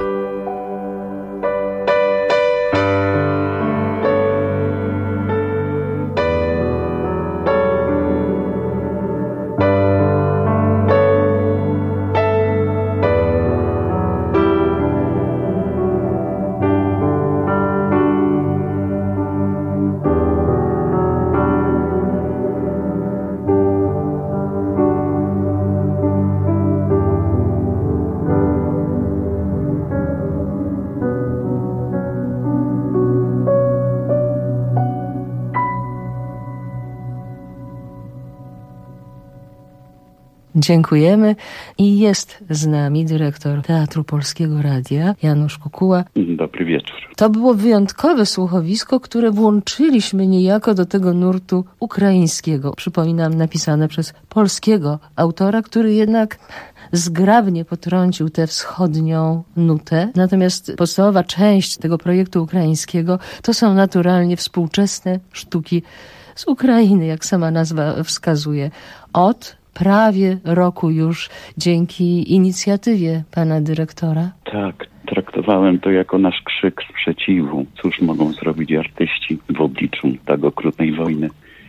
Dziękujemy i jest z nami dyrektor Teatru Polskiego Radia Janusz Kukuła. Dobry wieczór. To było wyjątkowe słuchowisko, które włączyliśmy niejako do tego nurtu ukraińskiego. Przypominam, napisane przez polskiego autora, który jednak zgrabnie potrącił tę wschodnią nutę. Natomiast podstawowa część tego projektu ukraińskiego to są naturalnie współczesne sztuki z Ukrainy, jak sama nazwa wskazuje. Od prawie roku już dzięki inicjatywie pana dyrektora. Tak, traktowałem to jako nasz krzyk sprzeciwu. Cóż mogą zrobić artyści w obliczu tak okrutnej wojny?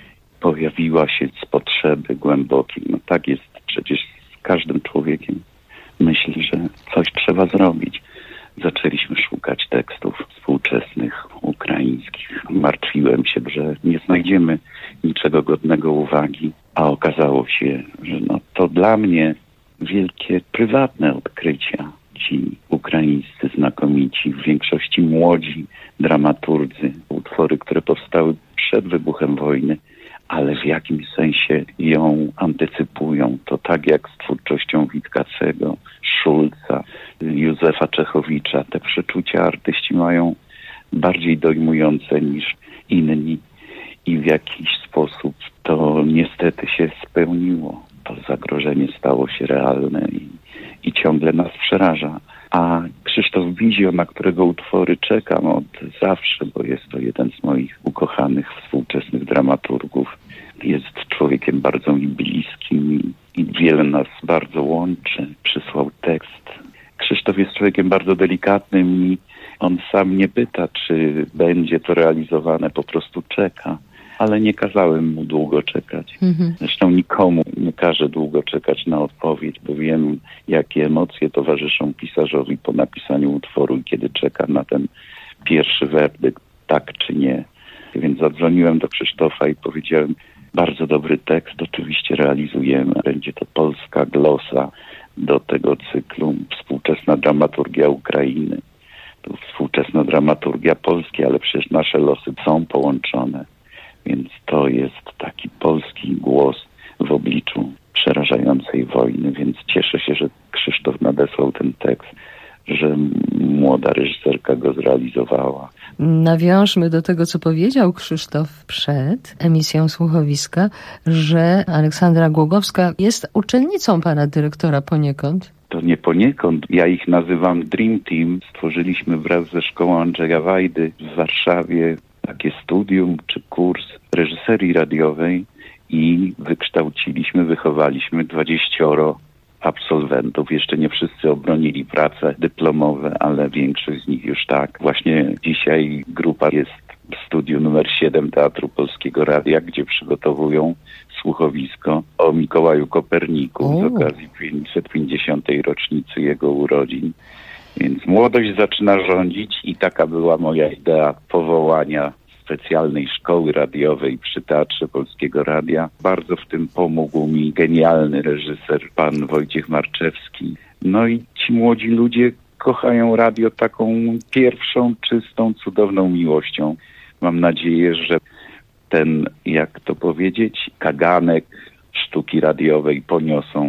Pojawiła się z potrzeby głębokiej. No tak jest przecież z każdym człowiekiem. Myśli, że coś trzeba zrobić. Zaczęliśmy szukać tekstów współczesnych, ukraińskich. Martwiłem się, że nie znajdziemy niczego godnego uwagi, a okazało się, że to dla mnie wielkie prywatne odkrycia. Ci ukraińscy znakomici, w większości młodzi dramaturdzy, utwory, które powstały przed wybuchem wojny, ale w jakimś sensie ją antycypują. To tak jak z twórczością Witkacego, Szulca, Józefa Czechowicza. Te przeczucia artyści mają bardziej dojmujące niż inni i w jakiś sposób to niestety się spełniło. To zagrożenie stało się realne i ciągle nas przeraża. A Krzysztof Bizio, na którego utwory czekam od zawsze, bo jest to jeden z moich ukochanych współczesnych dramaturgów, jest człowiekiem bardzo mi bliskim i wiele nas bardzo łączy. Przysłał tekst. Krzysztof jest człowiekiem bardzo delikatnym i on sam nie pyta, czy będzie to realizowane, po prostu czeka. Ale nie kazałem mu długo czekać. Zresztą nikomu nie każę długo czekać na odpowiedź, bo wiem, jakie emocje towarzyszą pisarzowi po napisaniu utworu i kiedy czeka na ten pierwszy werdykt, tak czy nie. Więc zadzwoniłem do Krzysztofa i powiedziałem, bardzo dobry tekst, oczywiście realizujemy. Będzie to polska glosa do tego cyklu Współczesna dramaturgia Ukrainy. To współczesna dramaturgia Polski, ale przecież nasze losy są połączone. Więc to jest taki polski głos w obliczu przerażającej wojny, więc cieszę się, że Krzysztof nadesłał ten tekst, że młoda reżyserka go zrealizowała. Nawiążmy do tego, co powiedział Krzysztof przed emisją Słuchowiska, że Aleksandra Głogowska jest uczennicą pana dyrektora poniekąd. To nie poniekąd. Ja ich nazywam Dream Team. Stworzyliśmy wraz ze szkołą Andrzeja Wajdy w Warszawie takie studium czy kurs reżyserii radiowej i wychowaliśmy 20 absolwentów. Jeszcze nie wszyscy obronili prace dyplomowe, ale większość z nich już tak. Właśnie dzisiaj grupa jest w studiu numer 7 Teatru Polskiego Radia, gdzie przygotowują słuchowisko o Mikołaju Koperniku z okazji 550. rocznicy jego urodzin. Więc młodość zaczyna rządzić i taka była moja idea powołania specjalnej szkoły radiowej przy Teatrze Polskiego Radia. Bardzo w tym pomógł mi genialny reżyser, pan Wojciech Marczewski. No i ci młodzi ludzie kochają radio taką pierwszą, czystą, cudowną miłością. Mam nadzieję, że ten, jak to powiedzieć, kaganek sztuki radiowej poniosą,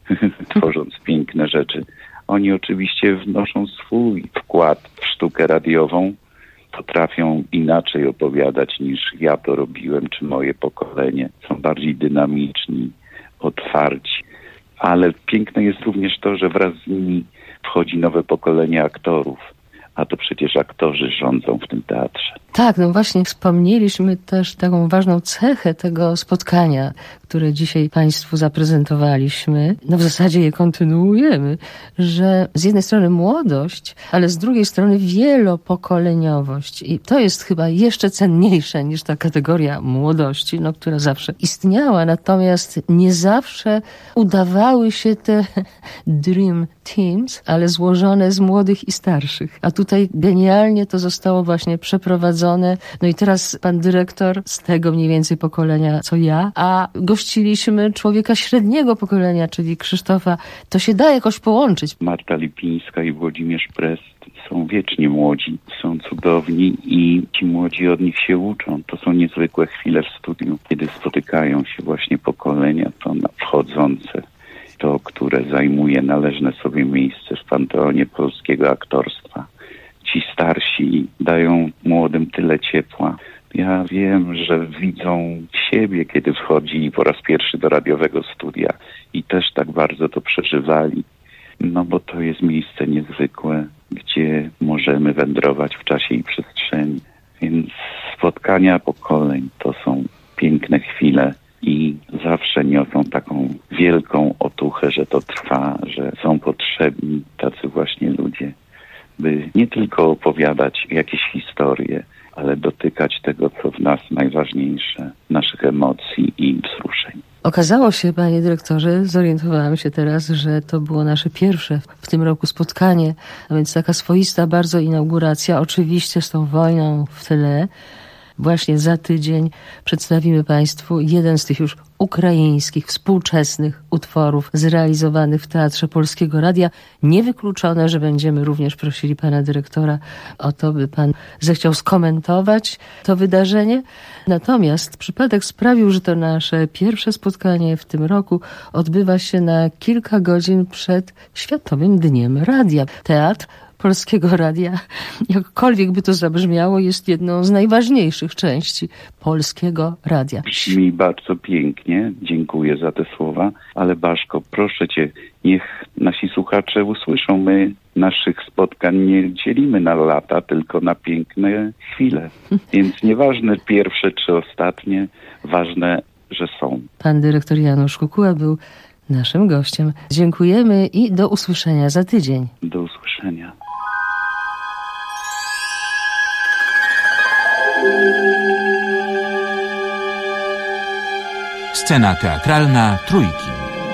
tworząc piękne rzeczy. Oni oczywiście wnoszą swój wkład w sztukę radiową, potrafią inaczej opowiadać niż ja to robiłem, czy moje pokolenie. Są bardziej dynamiczni, otwarci. Ale piękne jest również to, że wraz z nimi wchodzi nowe pokolenie aktorów. A to przecież aktorzy rządzą w tym teatrze. Tak, no właśnie wspomnieliśmy też taką ważną cechę tego spotkania, które dzisiaj Państwu zaprezentowaliśmy. No w zasadzie je kontynuujemy, że z jednej strony młodość, ale z drugiej strony wielopokoleniowość. I to jest chyba jeszcze cenniejsze niż ta kategoria młodości, no, która zawsze istniała. Natomiast nie zawsze udawały się te dream teams, ale złożone z młodych i starszych. A tutaj genialnie to zostało właśnie przeprowadzone. No i teraz pan dyrektor z tego mniej więcej pokolenia co ja, a gościliśmy człowieka średniego pokolenia, czyli Krzysztofa. To się da jakoś połączyć. Marta Lipińska i Włodzimierz Prest są wiecznie młodzi, są cudowni i ci młodzi od nich się uczą. To są niezwykłe chwile w studiu, kiedy spotykają się właśnie pokolenia, to wchodzące, to, które zajmuje należne sobie miejsce w panteonie polskiego aktorstwa. Ci starsi dają młodym tyle ciepła. Ja wiem, że widzą siebie, kiedy wchodzili po raz pierwszy do radiowego studia i też tak bardzo to przeżywali. No bo to jest miejsce niezwykłe, gdzie możemy wędrować w czasie i przestrzeni. Więc spotkania pokoleń to są piękne chwile i zawsze niosą taką wielką otuchę, że to trwa, że są potrzebni tacy właśnie ludzie, by nie tylko opowiadać jakieś historie, ale dotykać tego, co w nas najważniejsze, naszych emocji i wzruszeń. Okazało się, panie dyrektorze, zorientowałam się teraz, że to było nasze pierwsze w tym roku spotkanie, a więc taka swoista bardzo inauguracja, oczywiście z tą wojną w tle. Właśnie za tydzień przedstawimy Państwu jeden z tych już ukraińskich, współczesnych utworów zrealizowanych w Teatrze Polskiego Radia. Niewykluczone, że będziemy również prosili pana dyrektora o to, by pan zechciał skomentować to wydarzenie. Natomiast przypadek sprawił, że to nasze pierwsze spotkanie w tym roku odbywa się na kilka godzin przed Światowym Dniem Radia. Teatr Polskiego Radia, jakkolwiek by to zabrzmiało, jest jedną z najważniejszych części Polskiego Radia. Brzmi bardzo pięknie, dziękuję za te słowa, ale Baszko, proszę cię, niech nasi słuchacze usłyszą, my naszych spotkań nie dzielimy na lata, tylko na piękne chwile. Więc nieważne pierwsze czy ostatnie, ważne, że są. Pan dyrektor Janusz Kukuła był naszym gościem. Dziękujemy i do usłyszenia za tydzień. Do usłyszenia. Scena teatralna Trójki.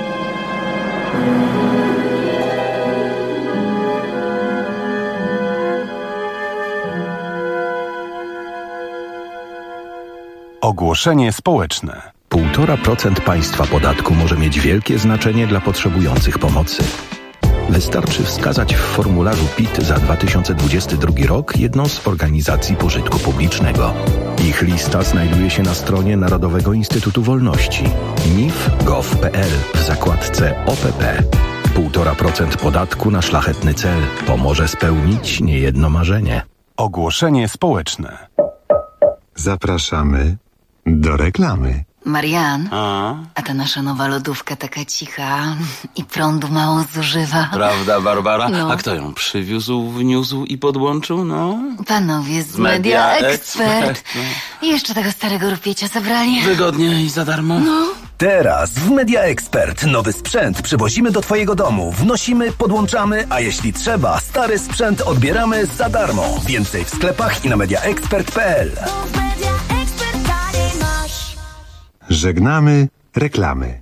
Ogłoszenie społeczne. 1,5% państwa podatku może mieć wielkie znaczenie dla potrzebujących pomocy. Wystarczy wskazać w formularzu PIT za 2022 rok jedną z organizacji pożytku publicznego. Ich lista znajduje się na stronie Narodowego Instytutu Wolności mif.gov.pl w zakładce OPP. 1,5% podatku na szlachetny cel pomoże spełnić niejedno marzenie. Ogłoszenie społeczne. Zapraszamy do reklamy. Marian, a ta nasza nowa lodówka taka cicha i prądu mało zużywa. Prawda, Barbara? No. A kto ją przywiózł, wniósł i podłączył? No, panowie z Media Expert. I jeszcze tego starego rupiecia zabrali. Wygodnie i za darmo. No. Teraz w Media Expert nowy sprzęt przywozimy do twojego domu. Wnosimy, podłączamy, a jeśli trzeba, stary sprzęt odbieramy za darmo. Więcej w sklepach i na mediaexpert.pl. Żegnamy reklamy.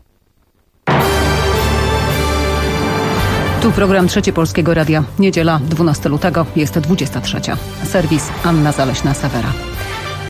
Tu program Trzeci Polskiego Radia. Niedziela, 12 lutego, jest 23. Serwis Anna Zaleśna-Sawera.